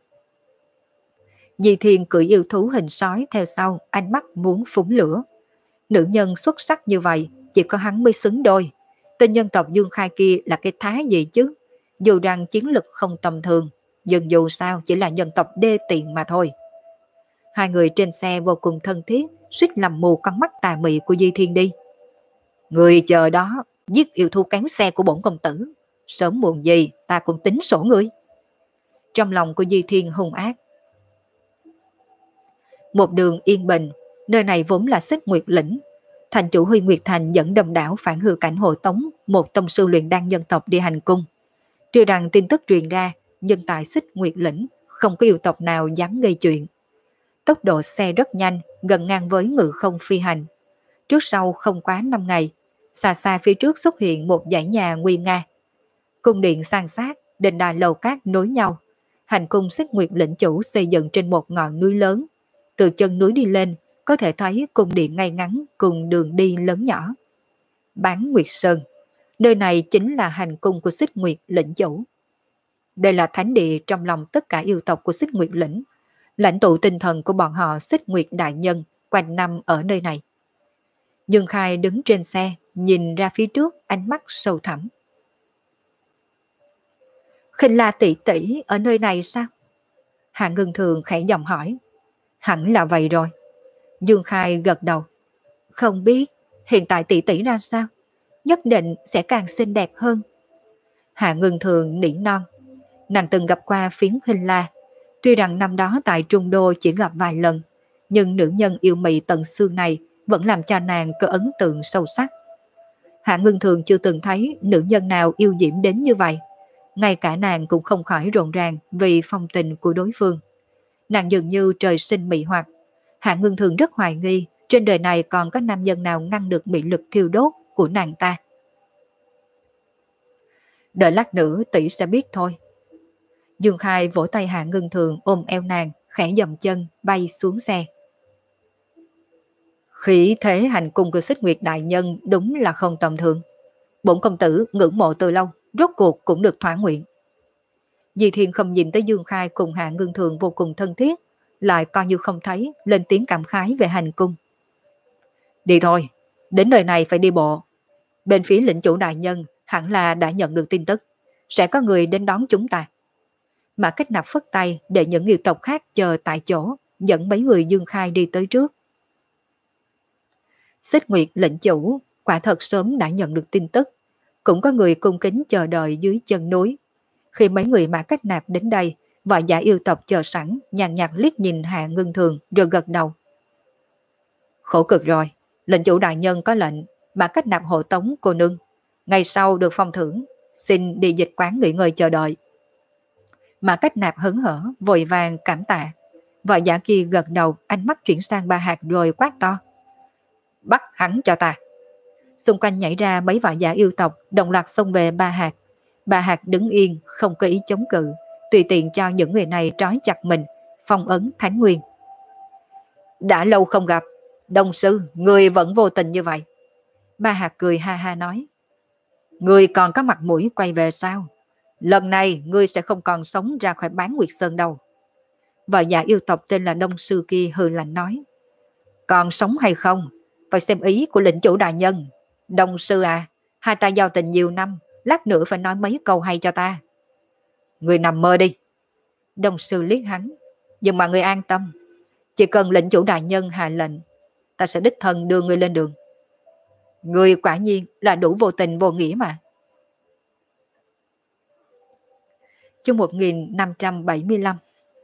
Di Thiên cưỡi yêu thú hình sói theo sau, ánh mắt muốn phúng lửa. Nữ nhân xuất sắc như vậy, chỉ có hắn mới xứng đôi. Tên nhân tộc Dương Khai kia là cái thá gì chứ? Dù rằng chiến lực không tầm thường, nhưng dù sao chỉ là nhân tộc đê tiện mà thôi. 2 người trên xe vô cùng thân thiết, suýt làm mù con mắt tà mị của Di Thiên đi. Người chờ đó, giết yêu thú kéo xe của bổn công tử. Sớm muộn gì ta cũng tính sổ ngươi. Trong lòng của Di Thiên hung ác. Một đường yên bình, nơi này vốn là Xích Nguyệt lĩnh. Thành chủ Huy Nguyệt Thành dẫn đông đảo phản hư cảnh hộ tống một tông sư luyện đan nhân tộc đi hành cung. Tuy rằng tin tức truyền ra, nhưng tại Xích Nguyệt lĩnh không có yêu tộc nào dám gây chuyện. Tốc độ xe rất nhanh, gần ngang với ngự không phi hành. Trước sau không quá 5 ngày, xa xa phía trước xuất hiện một dãy nhà nguy nga. Cung điện san sát, đền đài lầu cát nối nhau. Hành cung Xích Nguyệt lĩnh chủ xây dựng trên một ngọn núi lớn. Từ chân núi đi lên, có thể thấy cung điện ngay ngắn cùng đường đi lớn nhỏ. Bán Nguyệt Sơn, nơi này chính là hành cung của Xích Nguyệt lĩnh chủ. Đây là thánh địa trong lòng tất cả yêu tộc của Xích Nguyệt lĩnh. Lãnh tụ tinh thần của bọn họ Xích Nguyệt đại nhân quanh năm ở nơi này. Dương Khai đứng trên xe, nhìn ra phía trước, ánh mắt sâu thẳm. Khinh La tỷ tỷ ở nơi này sao? Hạ Ngưng Thường khẽ giọng hỏi. Hẳn là vậy rồi. Dương Khai gật đầu. Không biết hiện tại tỷ tỷ ra sao? Nhất định sẽ càng xinh đẹp hơn. Hạ Ngưng Thường nỉ non. Nàng từng gặp qua phiến Khinh La. Tuy rằng năm đó tại Trung Đô chỉ gặp vài lần, nhưng nữ nhân yêu mị tận xương này vẫn làm cho nàng có ấn tượng sâu sắc. Hạ Ngưng Thường chưa từng thấy nữ nhân nào yêu diễm đến như vậy. Ngay cả nàng cũng không khỏi rộn ràng vì phong tình của đối phương. Nàng dường như trời sinh mị hoặc. Hạ Ngưng Thường rất hoài nghi trên đời này còn có nam nhân nào ngăn được mị lực thiêu đốt của nàng ta. Đợi lát nữa tỷ sẽ biết thôi. Dương Khai vỗ tay Hạ Ngưng Thường ôm eo nàng, khẽ dậm chân bay xuống xe. Khí thế hành cung của Xích Nguyệt đại nhân đúng là không tầm thường. Bổn công tử ngưỡng mộ từ lâu, rốt cuộc cũng được thỏa nguyện. Di Thiên không nhìn tới Dương Khai cùng Hạ Ngưng Thường vô cùng thân thiết, lại coi như không thấy, lên tiếng cảm khái về hành cung. Đi thôi, đến nơi này phải đi bộ. Bên phía lĩnh chủ đại nhân hẳn là đã nhận được tin tức, sẽ có người đến đón chúng ta. Mã Cách Nạp phất tay để những yêu tộc khác chờ tại chỗ, dẫn mấy người Dương Khai đi tới trước. Xích Nguyệt lĩnh chủ quả thật sớm đã nhận được tin tức, Cũng có người cung kính chờ đợi dưới chân núi. Khi mấy người Mã Cách Nạp đến đây, võ giả yêu tộc chờ sẵn, nhàn nhạt liếc nhìn Hạ Ngưng Thường rồi gật đầu. Khổ cực rồi, lệnh chủ đại nhân có lệnh, Mã Cách Nạp hộ tống cô nương. Ngày sau được phong thưởng, xin đi dịch quán nghỉ ngơi chờ đợi. Mã Cách Nạp hớn hở, vội vàng cảm tạ. Võ giả kia gật đầu, ánh mắt chuyển sang Ba Hạc rồi quát to. Bắt hắn cho ta. Xung quanh nhảy ra mấy võ giả yêu tộc, đồng loạt xông về Ba Hạc. Ba Hạc đứng yên, không có ý chống cự, tùy tiện cho những người này trói chặt mình, phong ấn Thánh Nguyên. Đã lâu không gặp, đồng sư, người vẫn vô tình như vậy. Ba Hạc cười ha ha nói. Người còn có mặt mũi quay về sao? Lần này ngươi sẽ không còn sống ra khỏi Bán Nguyệt Sơn đâu. Võ giả yêu tộc tên là Đông Sư kia hừ lạnh nói. Còn sống hay không? Phải xem ý của lĩnh chủ đại nhân. Đông Sư à, hai ta giao tình nhiều năm, lát nữa phải nói mấy câu hay cho ta. Người nằm mơ đi. Đông Sư liếc hắn. Nhưng mà người an tâm, chỉ cần lĩnh chủ đại nhân hạ lệnh, ta sẽ đích thân đưa người lên đường. Người quả nhiên là đủ vô tình vô nghĩa mà. Chương 1575.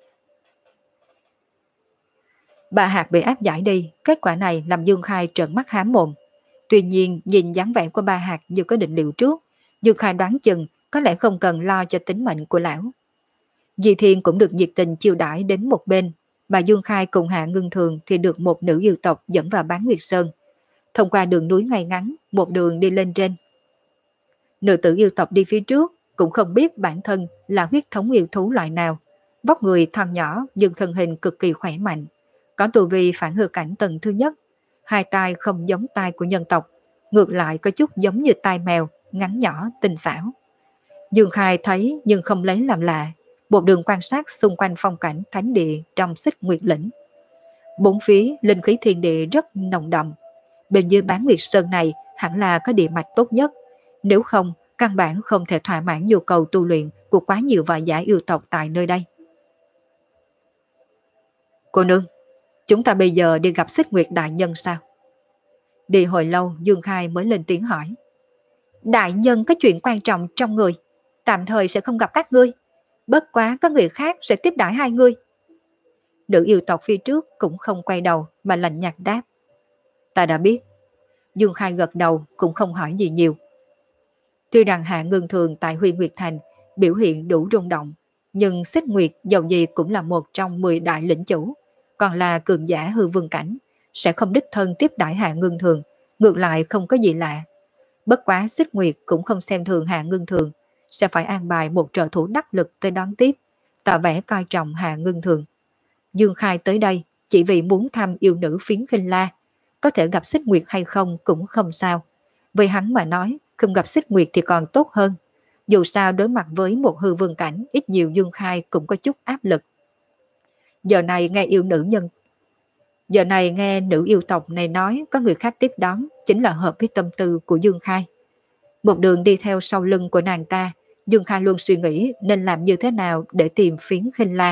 Ba Hạc bị áp giải đi, kết quả này làm Dương Khai trợn mắt há mồm. Tuy nhiên nhìn dáng vẻ của Ba Hạc như có định liệu trước, Dương Khai đoán chừng có lẽ không cần lo cho tính mệnh của lão. Di Thiên cũng được nhiệt tình chiêu đãi đến một bên, mà Dương Khai cùng Hạ Ngưng Thường thì được một nữ yêu tộc dẫn vào Bán Nguyệt Sơn. Thông qua đường núi ngay ngắn, một đường đi lên trên. Nữ tử yêu tộc đi phía trước, cũng không biết bản thân là huyết thống yêu thú loại nào. Vóc người thon nhỏ nhưng thân hình cực kỳ khỏe mạnh. Có tu vi phản hư cảnh tầng thứ nhất. Hai tai không giống tai của nhân tộc, ngược lại có chút giống như tai mèo, ngắn nhỏ, tinh xảo. Dương Khai thấy nhưng không lấy làm lạ. Một đường quan sát xung quanh phong cảnh thánh địa trong Xích Nguyệt Lĩnh. Bốn phía linh khí thiên địa rất nồng đậm. Bên dưới Bán Nguyệt Sơn này hẳn là có địa mạch tốt nhất. Nếu không, căn bản không thể thỏa mãn nhu cầu tu luyện của quá nhiều võ giả yêu tộc tại nơi đây. Cô nương, chúng ta bây giờ đi gặp Xích Nguyệt đại nhân sao? Đi hồi lâu Dương Khai mới lên tiếng hỏi. Đại nhân có chuyện quan trọng trong người, tạm thời sẽ không gặp các ngươi. Bất quá có người khác sẽ tiếp đãi hai ngươi. Nữ yêu tộc phía trước cũng không quay đầu mà lạnh nhạt đáp. Ta đã biết. Dương Khai gật đầu cũng không hỏi gì nhiều. Tuy rằng Hạ Ngưng Thường tại Huy Nguyệt Thành biểu hiện đủ rung động, nhưng Xích Nguyệt dầu gì cũng là một trong 10 đại lĩnh chủ, còn là cường giả hư vương cảnh, sẽ không đích thân tiếp đãi Hạ Ngưng Thường, ngược lại không có gì lạ. Bất quá Xích Nguyệt cũng không xem thường Hạ Ngưng Thường, sẽ phải an bài một trợ thủ đắc lực tới đón tiếp, tỏ vẻ coi trọng Hạ Ngưng Thường. Dương Khai tới đây chỉ vì muốn thăm yêu nữ Phiến Khinh La, có thể gặp Xích Nguyệt hay không cũng không sao. Với hắn mà nói, không gặp Xích Nguyệt thì còn tốt hơn. Dù sao đối mặt với một hư vương cảnh, ít nhiều Dương Khai cũng có chút áp lực. Giờ này nghe nữ yêu tộc này nói có người khác tiếp đón, chính là hợp với tâm tư của Dương Khai. Một đường đi theo sau lưng của nàng ta, Dương Khai luôn suy nghĩ nên làm như thế nào để tìm Phiến Khinh La.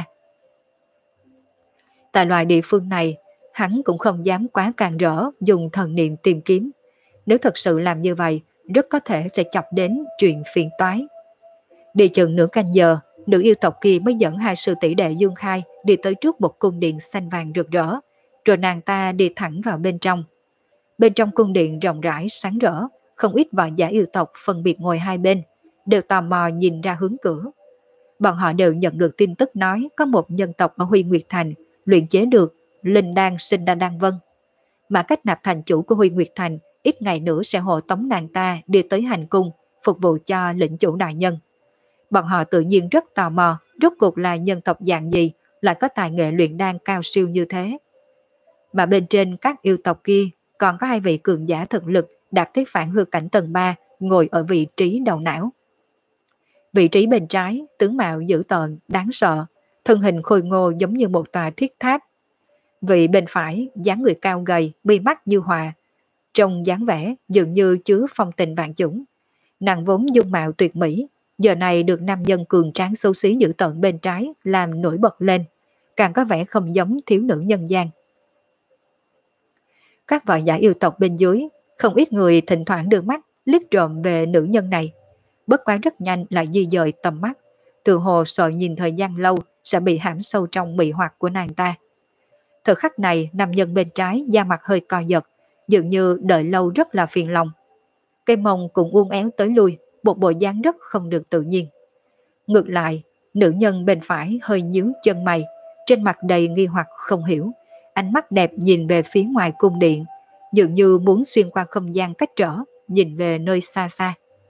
Tại loại địa phương này, hắn cũng không dám quá càng rỡ dùng thần niệm tìm kiếm. Nếu thật sự làm như vậy, rất có thể sẽ chọc đến chuyện phiền toái. Đi chừng nửa canh giờ, nữ yêu tộc kia mới dẫn hai sư tỷ đệ Dương Khai đi tới trước một cung điện xanh vàng rực rỡ, rồi nàng ta đi thẳng vào bên trong. Bên trong cung điện rộng rãi sáng rỡ, không ít võ giả yêu tộc phân biệt ngồi hai bên, đều tò mò nhìn ra hướng cửa. Bọn họ đều nhận được tin tức nói có một nhân tộc ở Huy Nguyệt Thành luyện chế được linh đan sinh ra đan vân. Mà Cách Nạp thành chủ của Huy Nguyệt Thành ít ngày nữa sẽ hộ tống nàng ta đi tới hành cung, phục vụ cho lĩnh chủ đại nhân. Bọn họ tự nhiên rất tò mò, rốt cuộc là nhân tộc dạng gì lại có tài nghệ luyện đan cao siêu như thế. Mà bên trên các yêu tộc kia còn có hai vị cường giả thực lực đạt tới phản hư cảnh tầng 3 ngồi ở vị trí đầu não. Vị trí bên trái, tướng mạo dữ tợn, đáng sợ, thân hình khôi ngô giống như một tòa thiết tháp. Vị bên phải, dáng người cao gầy, mi mắt như hòa, trong dáng vẻ dường như chứa phong tình vạn chủng. Nàng vốn dung mạo tuyệt mỹ, giờ này được nam nhân cường tráng xấu xí dữ tợn bên trái làm nổi bật lên, càng có vẻ không giống thiếu nữ nhân gian. Các võ giả yêu tộc bên dưới, không ít người thỉnh thoảng đưa mắt liếc trộm về nữ nhân này. Bất quá rất nhanh lại di dời tầm mắt, tự hồ sợ nhìn thời gian lâu sẽ bị hãm sâu trong mị hoặc của nàng ta. Thời khắc này, nam nhân bên trái da mặt hơi co giật, dường như đợi lâu rất là phiền lòng. Cây mông cũng uốn éo tới lui, một bộ dáng rất không được tự nhiên. Ngược lại, nữ nhân bên phải hơi nhíu chân mày, trên mặt đầy nghi hoặc không hiểu, ánh mắt đẹp nhìn về phía ngoài cung điện, dường như muốn xuyên qua không gian cách trở, nhìn về nơi xa xa.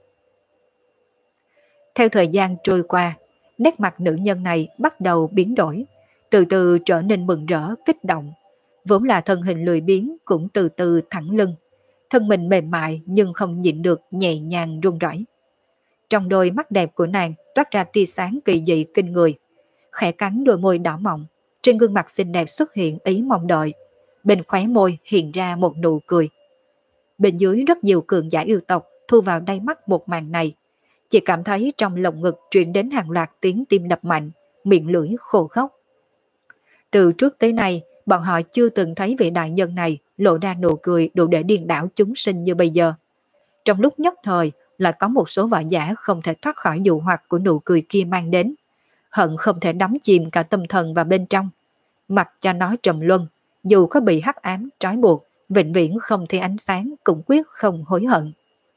Theo thời gian trôi qua, nét mặt nữ nhân này bắt đầu biến đổi, từ từ trở nên mừng rỡ, kích động. Vốn là thân hình lười biếng cũng từ từ thẳng lưng, thân mình mềm mại nhưng không nhịn được nhẹ nhàng run rẩy. Trong đôi mắt đẹp của nàng toát ra tia sáng kỳ dị kinh người, khẽ cắn đôi môi đỏ mọng, trên gương mặt xinh đẹp xuất hiện ý mong đợi, bên khóe môi hiện ra một nụ cười. Bên dưới rất nhiều cường giả yêu tộc thu vào đáy mắt một màn này, chỉ cảm thấy trong lồng ngực truyền đến hàng loạt tiếng tim đập mạnh, miệng lưỡi khô khốc. Từ trước tới nay, bọn họ chưa từng thấy vị đại nhân này lộ ra nụ cười đủ để điên đảo chúng sinh như bây giờ. Trong lúc nhất thời, là có một số võ giả không thể thoát khỏi dụ hoặc của nụ cười kia mang đến, hận không thể đắm chìm cả tâm thần vào bên trong, mặc cho nó trầm luân, dù có bị hắc ám trói buộc, vĩnh viễn không thấy ánh sáng cũng quyết không hối hận.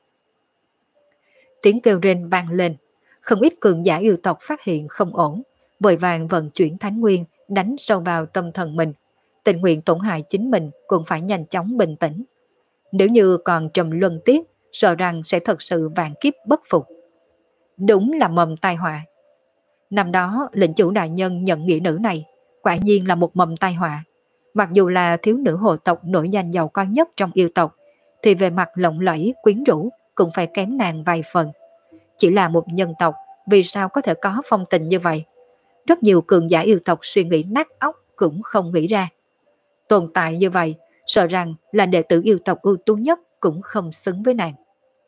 Tiếng kêu rên vang lên, không ít cường giả yêu tộc phát hiện không ổn, vội vàng vận chuyển thánh nguyên đánh sâu vào tâm thần mình, tình nguyện tổn hại chính mình cũng phải nhanh chóng bình tĩnh. Nếu như còn trầm luân tiếp, sợ rằng sẽ thật sự vạn kiếp bất phục. Đúng là mầm tai họa. Năm đó lệnh chủ đại nhân nhận nghĩa nữ này, quả nhiên là một mầm tai họa. Mặc dù là thiếu nữ hồ tộc nổi danh giàu có nhất trong yêu tộc, thì về mặt lộng lẫy quyến rũ cũng phải kém nàng vài phần. Chỉ là một nhân tộc, vì sao có thể có phong tình như vậy? Rất nhiều cường giả yêu tộc suy nghĩ nát óc cũng không nghĩ ra. Tồn tại như vậy, sợ rằng là đệ tử yêu tộc ưu tú nhất cũng không xứng với nàng.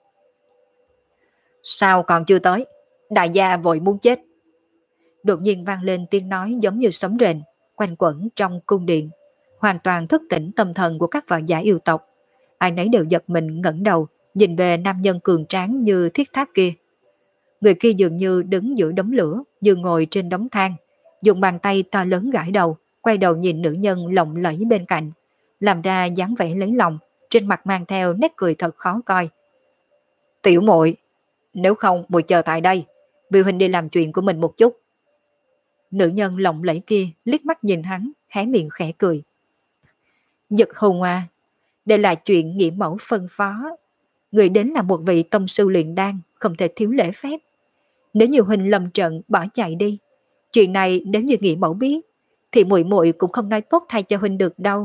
Sao còn chưa tới? Đại gia vội muốn chết. Đột nhiên vang lên tiếng nói giống như sấm rền, quanh quẩn trong cung điện, hoàn toàn thức tỉnh tâm thần của các võ giả yêu tộc. Ai nấy đều giật mình ngẩng đầu, nhìn về nam nhân cường tráng như thiết tháp kia. Người kia dường như đứng giữa đống lửa, như ngồi trên đống than, dùng bàn tay to lớn gãi đầu, quay đầu nhìn nữ nhân lộng lẫy bên cạnh, làm ra dáng vẻ lấy lòng, trên mặt mang theo nét cười thật khó coi. Tiểu muội, nếu không muội chờ tại đây, vì huynh đi làm chuyện của mình một chút. Nữ nhân lộng lẫy kia liếc mắt nhìn hắn, hé miệng khẽ cười. Dực Hùng à, đây là chuyện nghĩa mẫu phân phó. Người đến là một vị tông sư luyện đan, không thể thiếu lễ phép. Nếu như huynh lầm trận bỏ chạy đi, chuyện này nếu như nghĩa mẫu biết, thì muội muội cũng không nói tốt thay cho huynh được đâu.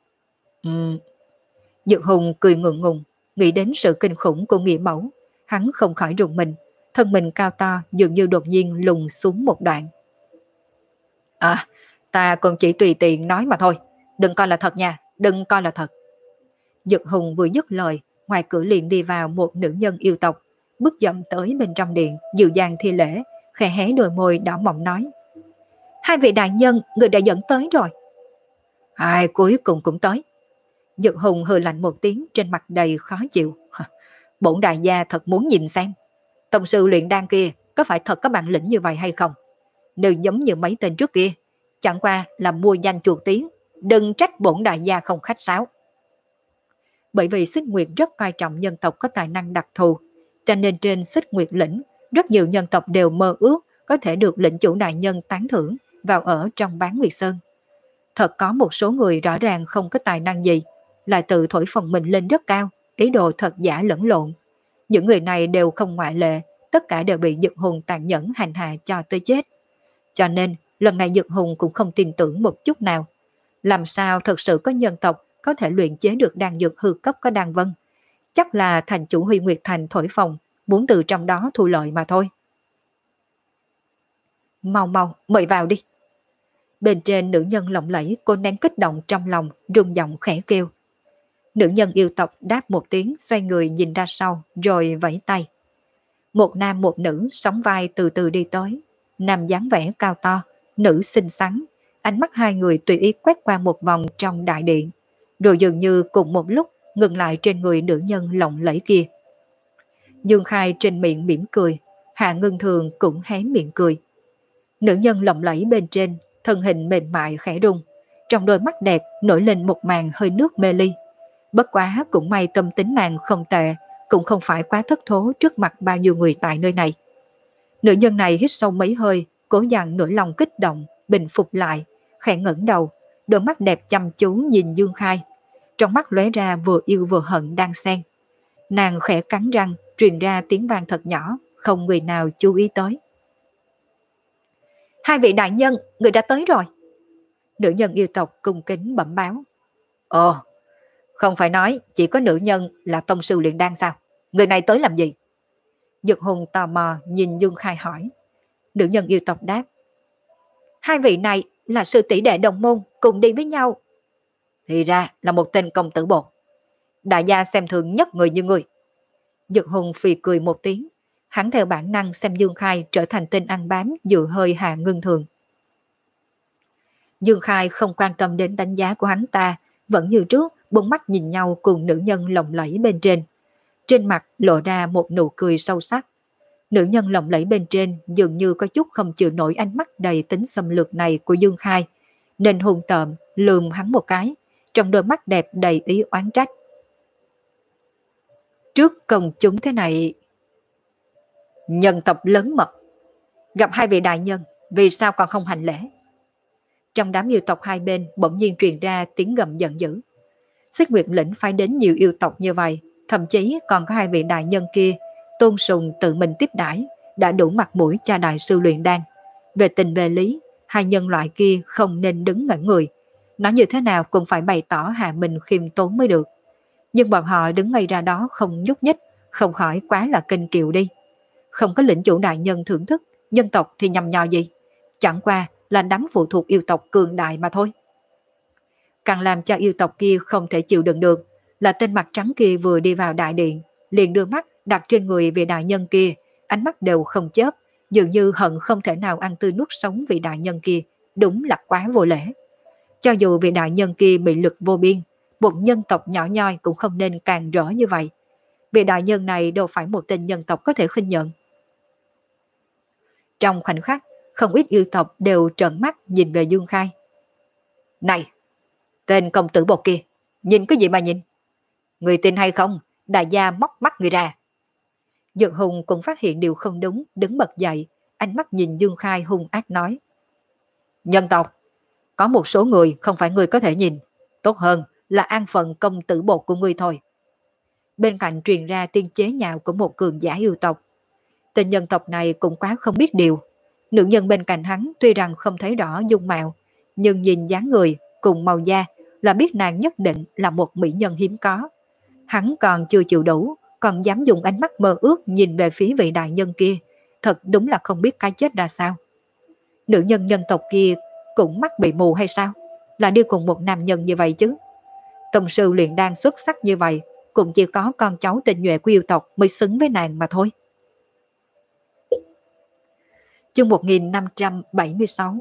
Dực Hùng cười ngượng ngùng, nghĩ đến sự kinh khủng của nghĩa mẫu, hắn không khỏi rùng mình, thân mình cao to dường như đột nhiên lùn xuống một đoạn. À, ta còn chỉ tùy tiện nói mà thôi, đừng coi là thật nha, đừng coi là thật. Dực Hùng vừa dứt lời, ngoài cửa liền đi vào một nữ nhân yêu tộc, bước dậm tới bên trong điện, dịu dàng thi lễ, khẽ hé đôi môi đỏ mọng nói. Hai vị đại nhân, người đã dẫn tới rồi. Ai cuối cùng cũng tới. Dực Hùng hừ lạnh một tiếng, trên mặt đầy khó chịu. Bổn đại gia thật muốn nhìn xem, tông sư luyện đan kia có phải thật có bản lĩnh như vậy hay không? Nếu giống như mấy tên trước kia, chẳng qua là mua danh chuột tiếng, đừng trách bổn đại gia không khách sáo. Bởi vì Xích Nguyệt rất coi trọng nhân tộc có tài năng đặc thù, cho nên trên Xích Nguyệt lĩnh, rất nhiều nhân tộc đều mơ ước có thể được lĩnh chủ đại nhân tán thưởng vào ở trong Bán Nguyệt Sơn. Thật có một số người rõ ràng không có tài năng gì, lại tự thổi phồng mình lên rất cao, ý đồ thật giả lẫn lộn. Những người này đều không ngoại lệ, tất cả đều bị Dực Hùng tàn nhẫn hành hạ cho tới chết. Cho nên, lần này Dực Hùng cũng không tin tưởng một chút nào. Làm sao thật sự có nhân tộc có thể luyện chế được đan dược hư cấp có đan vân? Chắc là thành chủ Huy Nguyệt Thành thổi phồng, muốn từ trong đó thu lợi mà thôi. Mau mau, mời vào đi. Bên trên nữ nhân lộng lẫy, cô nén kích động trong lòng, rung giọng khẽ kêu. Nữ nhân yêu tộc đáp một tiếng, xoay người nhìn ra sau, rồi vẫy tay. Một nam một nữ sóng vai từ từ đi tới. Nam dáng vẻ cao to, nữ xinh xắn, ánh mắt hai người tùy ý quét qua một vòng trong đại điện, rồi dường như cùng một lúc ngừng lại trên người nữ nhân lộng lẫy kia. Dương Khai trên miệng mỉm cười, Hạ Ngân Thường cũng hé miệng cười. Nữ nhân lộng lẫy bên trên, thân hình mềm mại khẽ rung, trong đôi mắt đẹp nổi lên một màn hơi nước mê ly. Bất quá cũng may tâm tính nàng không tệ, cũng không phải quá thất thố trước mặt bao nhiêu người tại nơi này. Nữ nhân này hít sâu mấy hơi, cố dằn nỗi lòng kích động, bình phục lại, khẽ ngẩng đầu, đôi mắt đẹp chăm chú nhìn Dương Khai. Trong mắt lóe ra vừa yêu vừa hận đang xen. Nàng khẽ cắn răng, truyền ra tiếng vang thật nhỏ, không người nào chú ý tới. Hai vị đại nhân, người đã tới rồi. Nữ nhân yêu tộc cung kính bẩm báo. Ồ, không phải nói chỉ có nữ nhân là tông sư luyện đan sao? Người này tới làm gì? Dực Hùng tò mò nhìn Dương Khai hỏi. Nữ nhân yêu tộc đáp. Hai vị này là sư tỷ đệ đồng môn cùng đi với nhau. Thì ra là một tên công tử bột. Đại gia xem thường nhất người như người. Dực Hùng phì cười một tiếng. Hắn theo bản năng xem Dương Khai trở thành tên ăn bám dựa hơi Hạ Ngân Thường. Dương Khai không quan tâm đến đánh giá của hắn ta, vẫn như trước, bốn mắt nhìn nhau cùng nữ nhân lộng lẫy bên trên. Trên mặt lộ ra một nụ cười sâu sắc. Nữ nhân lộng lẫy bên trên dường như có chút không chịu nổi ánh mắt đầy tính xâm lược này của Dương Khai, nên hung tợn lườm hắn một cái, trong đôi mắt đẹp đầy ý oán trách. Trước công chúng thế này, nhân tộc lớn mật, gặp hai vị đại nhân, vì sao còn không hành lễ? Trong đám yêu tộc hai bên bỗng nhiên truyền ra tiếng gầm giận dữ. Xích Nguyệt lĩnh phái đến nhiều yêu tộc như vậy, thậm chí còn có hai vị đại nhân kia tôn sùng tự mình tiếp đãi, đã đủ mặt mũi cho đại sư luyện đan. Về tình về lý, hai nhân loại kia không nên đứng ngẩn người, nói như thế nào cũng phải bày tỏ hạ mình khiêm tốn mới được. Nhưng bọn họ đứng ngay ra đó không nhúc nhích, không khỏi quá là kênh kiệu đi. Không có lĩnh chủ đại nhân thưởng thức, nhân tộc thì nhầm nhò gì? Chẳng qua là đám phụ thuộc yêu tộc cường đại mà thôi. Càng làm cho yêu tộc kia không thể chịu đựng được là tên mặt trắng kia vừa đi vào đại điện, liền đưa mắt đặt trên người vị đại nhân kia, ánh mắt đều không chớp, dường như hận không thể nào ăn tươi nuốt sống vị đại nhân kia, đúng là quá vô lễ. Cho dù vị đại nhân kia bị lực vô biên, một nhân tộc nhỏ nhoi cũng không nên càng rỡ như vậy. Vị đại nhân này đâu phải một tên nhân tộc có thể khinh nhận. Trong khoảnh khắc, không ít yêu tộc đều trợn mắt nhìn về Dương Khai. Này, tên công tử bột kia, nhìn cái gì mà nhìn? Người tin hay không, đại gia móc mắt người ra. Dực Hùng cũng phát hiện điều không đúng, đứng bật dậy, ánh mắt nhìn Dương Khai hung ác nói. Nhân tộc, có một số người không phải người có thể nhìn, tốt hơn là an phận công tử bột của người thôi. Bên cạnh truyền ra tiếng chế nhạo của một cường giả yêu tộc. Tên nhân tộc này cũng quá không biết điều. Nữ nhân bên cạnh hắn tuy rằng không thấy rõ dung mạo, nhưng nhìn dáng người cùng màu da là biết nàng nhất định là một mỹ nhân hiếm có. Hắn còn chưa chịu đủ, còn dám dùng ánh mắt mơ ước nhìn về phía vị đại nhân kia, thật đúng là không biết cái chết ra sao. Nữ nhân nhân tộc kia cũng mắt bị mù hay sao? Là đi cùng một nam nhân như vậy chứ? Tông sư luyện đan xuất sắc như vậy, cũng chỉ có con cháu tinh nhuệ của yêu tộc mới xứng với nàng mà thôi. Chương 1576.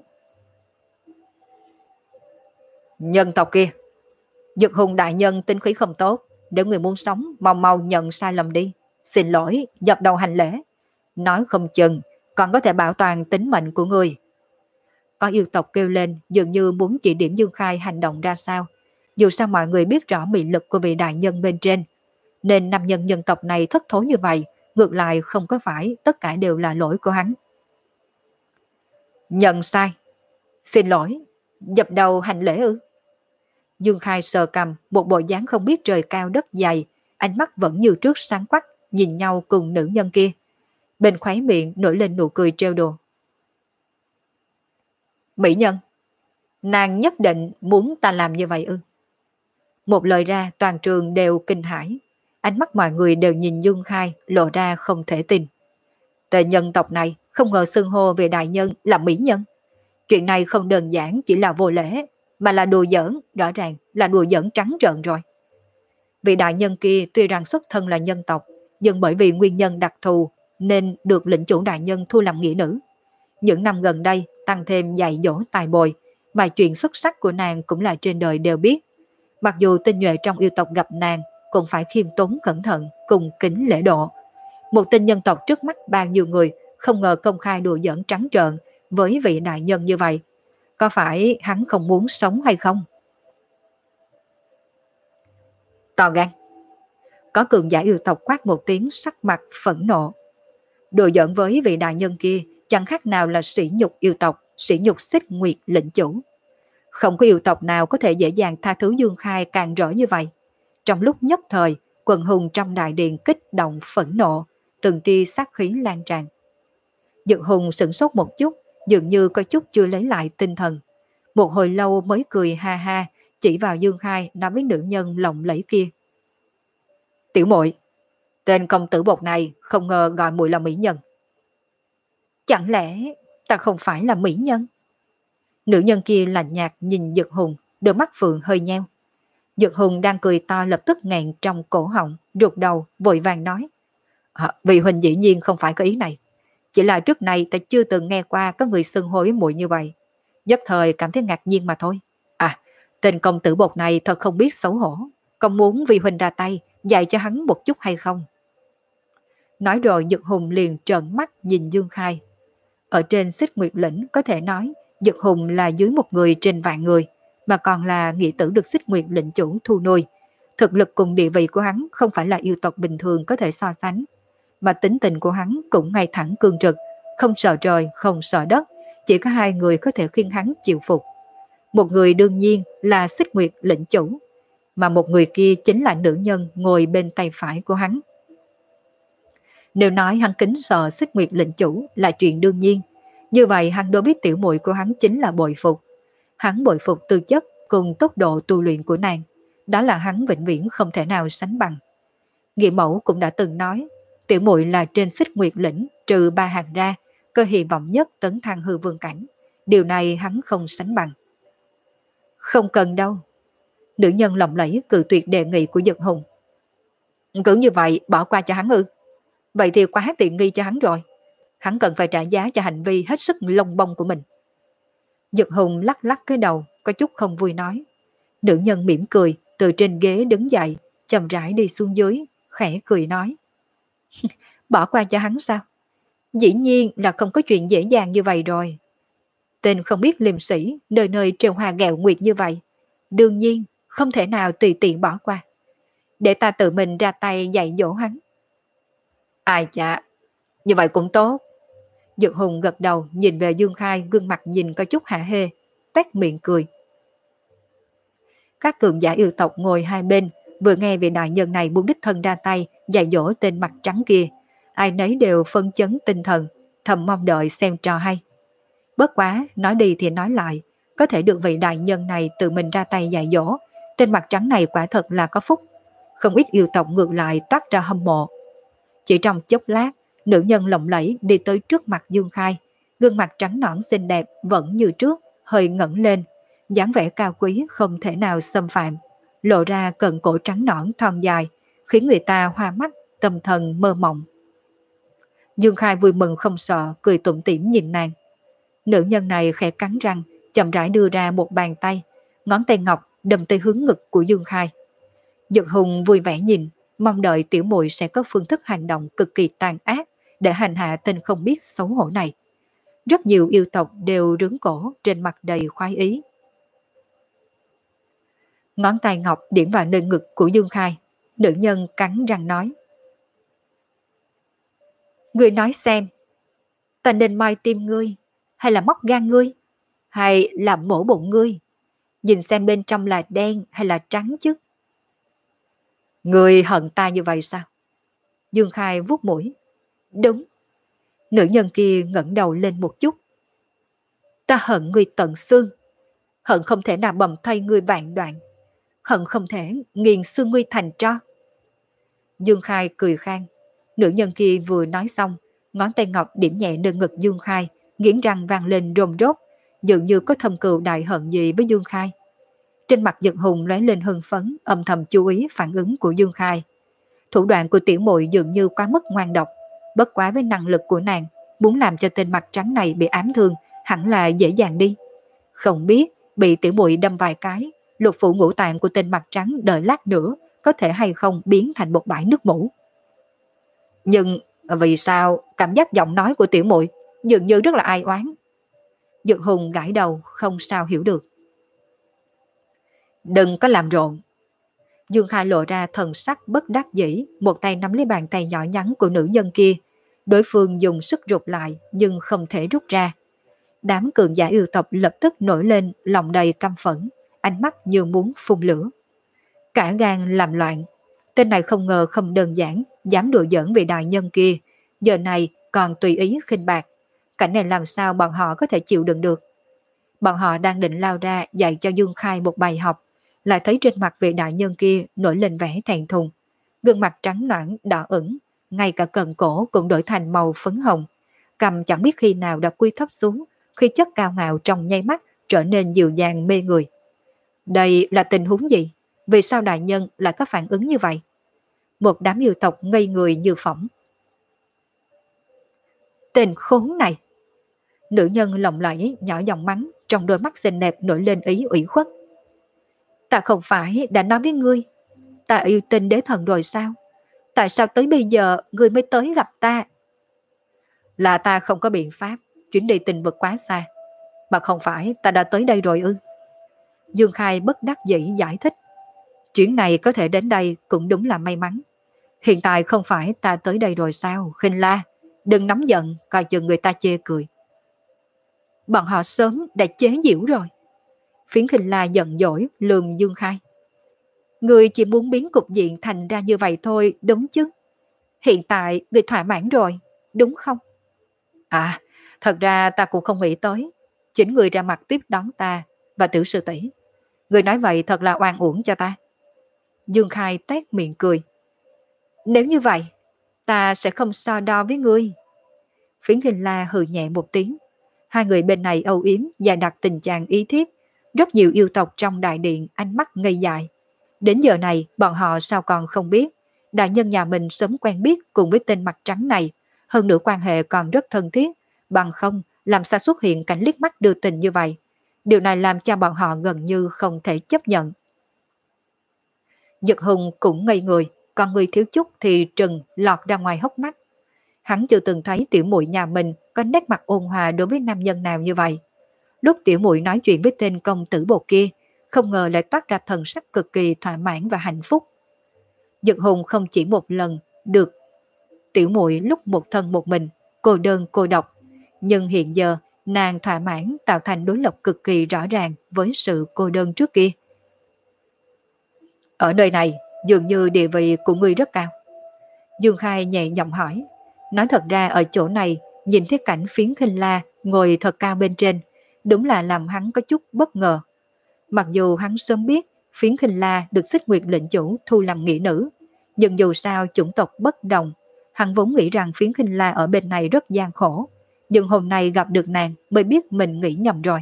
Nhân tộc kia, Dực Hùng đại nhân tính khí không tốt, nếu người muốn sống mau mau nhận sai lầm đi, xin lỗi, dập đầu hành lễ, nói không chừng còn có thể bảo toàn tính mệnh của người. Có yêu tộc kêu lên dường như muốn chỉ điểm Dương Khai hành động ra sao. Dù sao mọi người biết rõ mị lực của vị đại nhân bên trên, nên nam nhân nhân tộc này thất thố như vậy, ngược lại không có phải tất cả đều là lỗi của hắn. Nhận sai, xin lỗi, dập đầu hành lễ ư? Dương Khai sờ cầm, một bộ dáng không biết trời cao đất dày, ánh mắt vẫn như trước sáng quắc, nhìn nhau cùng nữ nhân kia. Bên khóe miệng nổi lên nụ cười trêu đùa. Mỹ nhân, nàng nhất định muốn ta làm như vậy ư? Một lời ra toàn trường đều kinh hãi, ánh mắt mọi người đều nhìn Dương Khai lộ ra không thể tin. Tên nhân tộc này không ngờ xưng hô về đại nhân là mỹ nhân. Chuyện này không đơn giản chỉ là vô lễ, mà là đùa giỡn, rõ ràng là đùa giỡn trắng trợn rồi. Vị đại nhân kia tuy rằng xuất thân là nhân tộc, nhưng bởi vì nguyên nhân đặc thù nên được lĩnh chủ đại nhân thu làm nghĩa nữ. Những năm gần đây tăng thêm dạy dỗ tài bồi, mà chuyện xuất sắc của nàng cũng là trên đời đều biết. Mặc dù tinh nhuệ trong yêu tộc gặp nàng cũng phải khiêm tốn cẩn thận, cùng kính lễ độ. Một tên nhân tộc trước mắt bao nhiêu người không ngờ công khai đùa giỡn trắng trợn với vị đại nhân như vậy. Có phải hắn không muốn sống hay không? To gan. Có cường giả yêu tộc quát một tiếng, sắc mặt phẫn nộ. Đùa giỡn với vị đại nhân kia chẳng khác nào là sỉ nhục yêu tộc, sỉ nhục Xích Nguyệt lĩnh chủ. Không có yêu tộc nào có thể dễ dàng tha thứ Dương Khai càng rỡ như vậy. Trong lúc nhất thời, quần hùng trong đại điện kích động phẫn nộ, từng tia sát khí lan tràn. Dực Hùng sửng sốt một chút, dường như có chút chưa lấy lại tinh thần. Một hồi lâu mới cười ha ha, chỉ vào Dương Khai nói với nữ nhân lộng lẫy kia. Tiểu muội, tên công tử bột này không ngờ gọi muội là mỹ nhân. Chẳng lẽ ta không phải là mỹ nhân? Nữ nhân kia lạnh nhạt nhìn Dực Hùng, đôi mắt phượng hơi nheo. Dực Hùng đang cười to lập tức nghẹn trong cổ họng, rụt đầu, vội vàng nói. Vì huynh dĩ nhiên không phải có ý này. Chỉ là trước này ta chưa từng nghe qua có người xưng hối muội như vậy. Nhất thời cảm thấy ngạc nhiên mà thôi. Tên công tử bột này thật không biết xấu hổ. Còn muốn vì huynh ra tay, dạy cho hắn một chút hay không? Nói rồi Dực Hùng liền trợn mắt nhìn Dương Khai. Ở trên Xích Nguyệt lĩnh có thể nói Dực Hùng là dưới một người trên vạn người, mà còn là nghĩa tử được Xích Nguyệt lĩnh chủ thu nuôi. Thực lực cùng địa vị của hắn không phải là yêu tộc bình thường có thể so sánh, mà tính tình của hắn cũng ngay thẳng cương trực, không sợ trời, không sợ đất, chỉ có hai người có thể khiến hắn chịu phục. Một người đương nhiên là Xích Nguyệt lĩnh chủ, mà một người kia chính là nữ nhân ngồi bên tay phải của hắn. Nếu nói hắn kính sợ Xích Nguyệt lĩnh chủ là chuyện đương nhiên, như vậy hắn đối với tiểu muội của hắn chính là bội phục. Hắn bội phục tư chất cùng tốc độ tu luyện của nàng, đó là hắn vĩnh viễn không thể nào sánh bằng. Nghĩa mẫu cũng đã từng nói, tiểu muội là trên Xích Nguyệt lĩnh trừ ba hàng ra, cơ hy vọng nhất tấn thăng hư vương cảnh. Điều này hắn không sánh bằng. Không cần đâu. Nữ nhân lộng lẫy cự tuyệt đề nghị của Dực Hùng. Cứ như vậy bỏ qua cho hắn ư? Vậy thì quá tiện nghi cho hắn rồi. Hắn cần phải trả giá cho hành vi hết sức lông bông của mình. Dực Hùng lắc lắc cái đầu, có chút không vui nói. Nữ nhân mỉm cười, từ trên ghế đứng dậy, chậm rãi đi xuống dưới, khẽ cười nói. Bỏ qua cho hắn sao? Dĩ nhiên là không có chuyện dễ dàng như vậy rồi. Tên không biết liêm sĩ, nơi nơi trêu hoa ghẹo nguyệt như vậy. Đương nhiên, không thể nào tùy tiện bỏ qua. Để ta tự mình ra tay dạy dỗ hắn. Ai chà, như vậy cũng tốt. Dực Hùng gật đầu nhìn về Dương Khai, gương mặt nhìn có chút hạ hê, tét miệng cười. Các cường giả yêu tộc ngồi hai bên, vừa nghe vị đại nhân này muốn đích thân ra tay dạy dỗ tên mặt trắng kia, ai nấy đều phân chấn tinh thần, thầm mong đợi xem trò hay. Bất quá, nói đi thì nói lại, có thể được vị đại nhân này tự mình ra tay dạy dỗ, tên mặt trắng này quả thật là có phúc. Không ít yêu tộc ngược lại toát ra hâm mộ. Chỉ trong chốc lát, nữ nhân lộng lẫy đi tới trước mặt Dương Khai, gương mặt trắng nõn xinh đẹp vẫn như trước, hơi ngẩng lên, dáng vẻ cao quý không thể nào xâm phạm, lộ ra cận cổ trắng nõn thon dài, khiến người ta hoa mắt, tâm thần mơ mộng. Dương Khai vui mừng không sợ, cười tủm tỉm nhìn nàng. Nữ nhân này khẽ cắn răng, chậm rãi đưa ra một bàn tay, ngón tay ngọc đâm tới hướng ngực của Dương Khai. Dực Hùng vui vẻ nhìn, mong đợi tiểu muội sẽ có phương thức hành động cực kỳ tàn ác để hành hạ tên không biết xấu hổ này. Rất nhiều yêu tộc đều rướng cổ, trên mặt đầy khoái ý. Ngón tay ngọc điểm vào nơi ngực của Dương Khai, nữ nhân cắn răng nói. Ngươi nói xem, ta nên moi tim ngươi, hay là móc gan ngươi, hay là mổ bụng ngươi? Nhìn xem bên trong là đen hay là trắng chứ? Ngươi hận ta như vậy sao? Dương Khai vuốt mũi. Đúng. Nữ nhân kia ngẩng đầu lên một chút. Ta hận ngươi tận xương, hận không thể nào bầm thây ngươi vạn đoạn, hận không thể nghiền xương ngươi thành tro. Dương Khai cười khang. Nữ nhân kia vừa nói xong, ngón tay ngọc điểm nhẹ nơi ngực Dương Khai, nghiến răng vang lên rôm rốt, dường như có thâm cừu đại hận gì với Dương Khai. Trên mặt Dực Hùng lóe lên hưng phấn, âm thầm chú ý phản ứng của Dương Khai. Thủ đoạn của tiểu muội dường như quá mức ngoan độc, bất quá với năng lực của nàng, muốn làm cho tên mặt trắng này bị ám thương hẳn là dễ dàng đi. Không biết bị tiểu muội đâm vài cái, lục phủ ngũ tạng của tên mặt trắng đợi lát nữa có thể hay không biến thành một bãi nước mủ. Nhưng Vì sao cảm giác giọng nói của tiểu muội dường như rất là ai oán? Dược Hùng gãi đầu không sao hiểu được. Đừng có làm rộn. Dương Khai lộ ra thần sắc bất đắc dĩ, một tay nắm lấy bàn tay nhỏ nhắn của nữ nhân kia. Đối phương dùng sức rụt lại nhưng không thể rút ra. Đám cường giả yêu tộc lập tức nổi lên, lòng đầy căm phẫn, ánh mắt như muốn phun lửa. Cả gan làm loạn. Tên này không ngờ không đơn giản, dám đùa giỡn về đại nhân kia. Giờ này còn tùy ý khinh bạc. Cảnh này làm sao bọn họ có thể chịu đựng được. Bọn họ đang định lao ra dạy cho Dương Khai một bài học, lại thấy trên mặt vị đại nhân kia nổi lên vẻ thẹn thùng. Gương mặt trắng nõn đỏ ửng, ngay cả cần cổ cũng đổi thành màu phấn hồng. Cầm chẳng biết khi nào đã cúi thấp xuống, khi chất cao ngạo trong nháy mắt trở nên dịu dàng mê người. Đây là tình huống gì? Vì sao đại nhân lại có phản ứng như vậy? Một đám yêu tộc ngây người như phỏng. Tên khốn này! Nữ nhân lộng lẫy nhỏ giọng mắng, trong đôi mắt xinh đẹp nổi lên ý ủy khuất. Ta không phải đã nói với ngươi, ta yêu tinh đế thần rồi sao? Tại sao tới bây giờ ngươi mới tới gặp ta? Là ta không có biện pháp, chuyến đi tình vực quá xa. Mà không phải ta đã tới đây rồi ư? Dương Khai bất đắc dĩ giải thích. Chuyến này có thể đến đây cũng đúng là may mắn. Hiện tại không phải ta tới đây rồi sao, Khinh La? Đừng nóng giận, coi chừng người ta chê cười. Bọn họ sớm đã chế giễu rồi. Phiến Khinh La giận dỗi lườm Dương Khai. Người chỉ muốn biến cục diện thành ra như vậy thôi, đúng chứ? Hiện tại người thỏa mãn rồi, đúng không? À, thật ra ta cũng không nghĩ tới. Chính người ra mặt tiếp đón ta và Tiểu sư tỷ. Người nói vậy thật là oan uổng cho ta. Dương Khai toét miệng cười. Nếu như vậy, ta sẽ không so đo với ngươi. Phiến Khinh La hừ nhẹ một tiếng. Hai người bên này âu yếm và đặt tình trạng ý thiếp. Rất nhiều yêu tộc trong đại điện ánh mắt ngây dại. Đến giờ này bọn họ sao còn không biết. Đại nhân nhà mình sớm quen biết cùng với tên mặt trắng này. Hơn nữa quan hệ còn rất thân thiết. Bằng không làm sao xuất hiện cảnh liếc mắt đưa tình như vậy. Điều này làm cho bọn họ gần như không thể chấp nhận. Dực Hùng cũng ngây người. Còn người thiếu chút thì trừng lọt ra ngoài hốc mắt. Hắn chưa từng thấy tiểu muội nhà mình có nét mặt ôn hòa đối với nam nhân nào như vậy. Lúc tiểu muội nói chuyện với tên công tử bột kia, không ngờ lại toát ra thần sắc cực kỳ thỏa mãn và hạnh phúc. Dực Hùng không chỉ một lần được tiểu muội lúc một thân một mình, cô đơn cô độc, nhưng hiện giờ nàng thỏa mãn tạo thành đối lập cực kỳ rõ ràng với sự cô đơn trước kia. Ở nơi này, dường như địa vị của ngươi rất cao. Dương Khai nhẹ giọng hỏi. Nói thật ra ở chỗ này, nhìn thấy cảnh Phiến Khinh La ngồi thật cao bên trên, đúng là làm hắn có chút bất ngờ. Mặc dù hắn sớm biết Phiến Khinh La được Xích Nguyệt lệnh chủ thu làm nghĩa nữ, nhưng dù sao chủng tộc bất đồng, hắn vốn nghĩ rằng Phiến Khinh La ở bên này rất gian khổ, nhưng hôm nay gặp được nàng mới biết mình nghĩ nhầm rồi.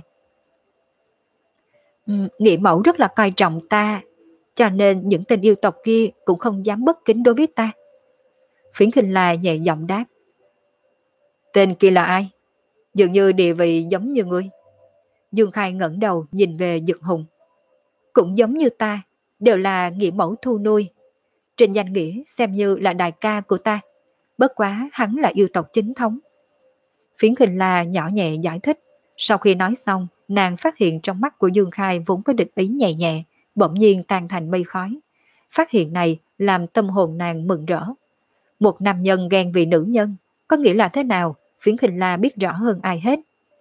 Nghĩa mẫu rất là coi trọng ta, cho nên những tên yêu tộc kia cũng không dám bất kính đối với ta. Phiến Khinh La nhẹ giọng đáp. Tên kia là ai? Dường như địa vị giống như ngươi. Dương Khai ngẩng đầu nhìn về Dực Hùng. Cũng giống như ta, đều là nghĩa mẫu thu nuôi. Trên danh nghĩa xem như là đại ca của ta. Bất quá hắn là yêu tộc chính thống. Phiến Khinh La nhỏ nhẹ giải thích. Sau khi nói xong, nàng phát hiện trong mắt của Dương Khai vốn có địch ý nhẹ nhẹ, bỗng nhiên tan thành mây khói. Phát hiện này làm tâm hồn nàng mừng rỡ. Một nam nhân ghen vì nữ nhân, có nghĩa là thế nào? Phiến Khinh La biết rõ hơn ai hết.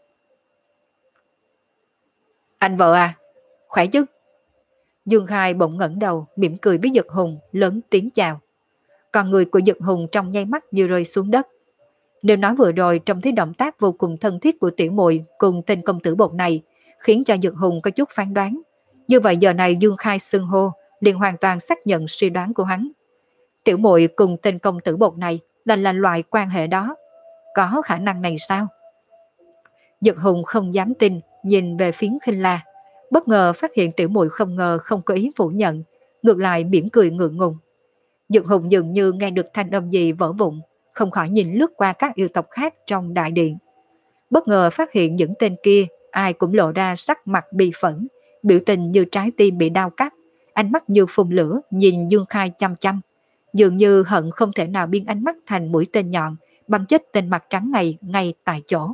Anh vợ à, khỏe chứ? Dương Khai bỗng ngẩng đầu, mỉm cười với Dực Hùng, lớn tiếng chào. Còn người của Dực Hùng trong nháy mắt như rơi xuống đất. Nếu nói vừa rồi trông thấy động tác vô cùng thân thiết của tiểu muội cùng tên công tử bột này, khiến cho Dực Hùng có chút phán đoán. Như vậy giờ này Dương Khai xưng hô, liền hoàn toàn xác nhận suy đoán của hắn. Tiểu muội cùng tên công tử bột này là loại quan hệ đó. Có khả năng này sao? Dực Hùng không dám tin, nhìn về Phiến Khinh La. Bất ngờ phát hiện tiểu muội không ngờ không có ý phủ nhận, ngược lại mỉm cười ngượng ngùng. Dực Hùng dường như nghe được thanh âm gì vỡ vụn, không khỏi nhìn lướt qua các yêu tộc khác trong đại điện. Bất ngờ phát hiện những tên kia, ai cũng lộ ra sắc mặt bi phẫn, biểu tình như trái tim bị đau cắt, ánh mắt như phun lửa nhìn Dương Khai chăm chăm. dường như hận không thể nào biến ánh mắt thành mũi tên nhọn, bắn chết tên mặt trắng này ngay tại chỗ.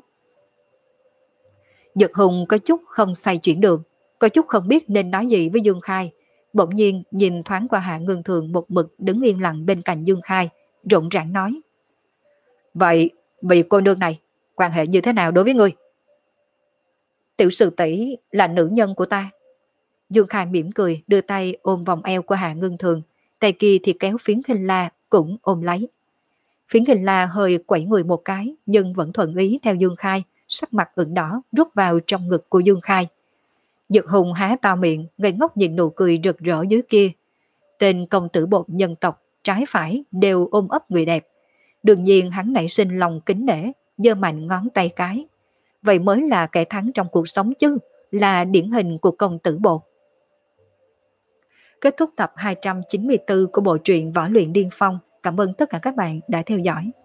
Dật Hùng có chút không xoay chuyển được, có chút không biết nên nói gì với Dương Khai. Bỗng nhiên nhìn thoáng qua Hạ Ngân Thường một mực đứng yên lặng bên cạnh Dương Khai, rộn ràng nói: Vậy, vị cô nương này, quan hệ như thế nào đối với ngươi? Tiểu sư tỷ là nữ nhân của ta. Dương Khai mỉm cười đưa tay ôm vòng eo của Hạ Ngân Thường, tay kia thì kéo Phiến Khinh La cũng ôm lấy. Phiến Khinh La hơi quẩy người một cái nhưng vẫn thuận ý theo Dương Khai, sắc mặt ửng đỏ rút vào trong ngực của Dương Khai. Dật Hùng há to miệng, ngây ngốc nhìn nụ cười rực rỡ dưới kia. Tên công tử bột nhân tộc trái phải đều ôm ấp người đẹp. Đương nhiên hắn nảy sinh lòng kính nể, giơ mạnh ngón tay cái. Vậy mới là kẻ thắng trong cuộc sống chứ, là điển hình của công tử bột. Kết thúc tập 294 của bộ truyện Võ Luyện Điên Phong. Cảm ơn tất cả các bạn đã theo dõi.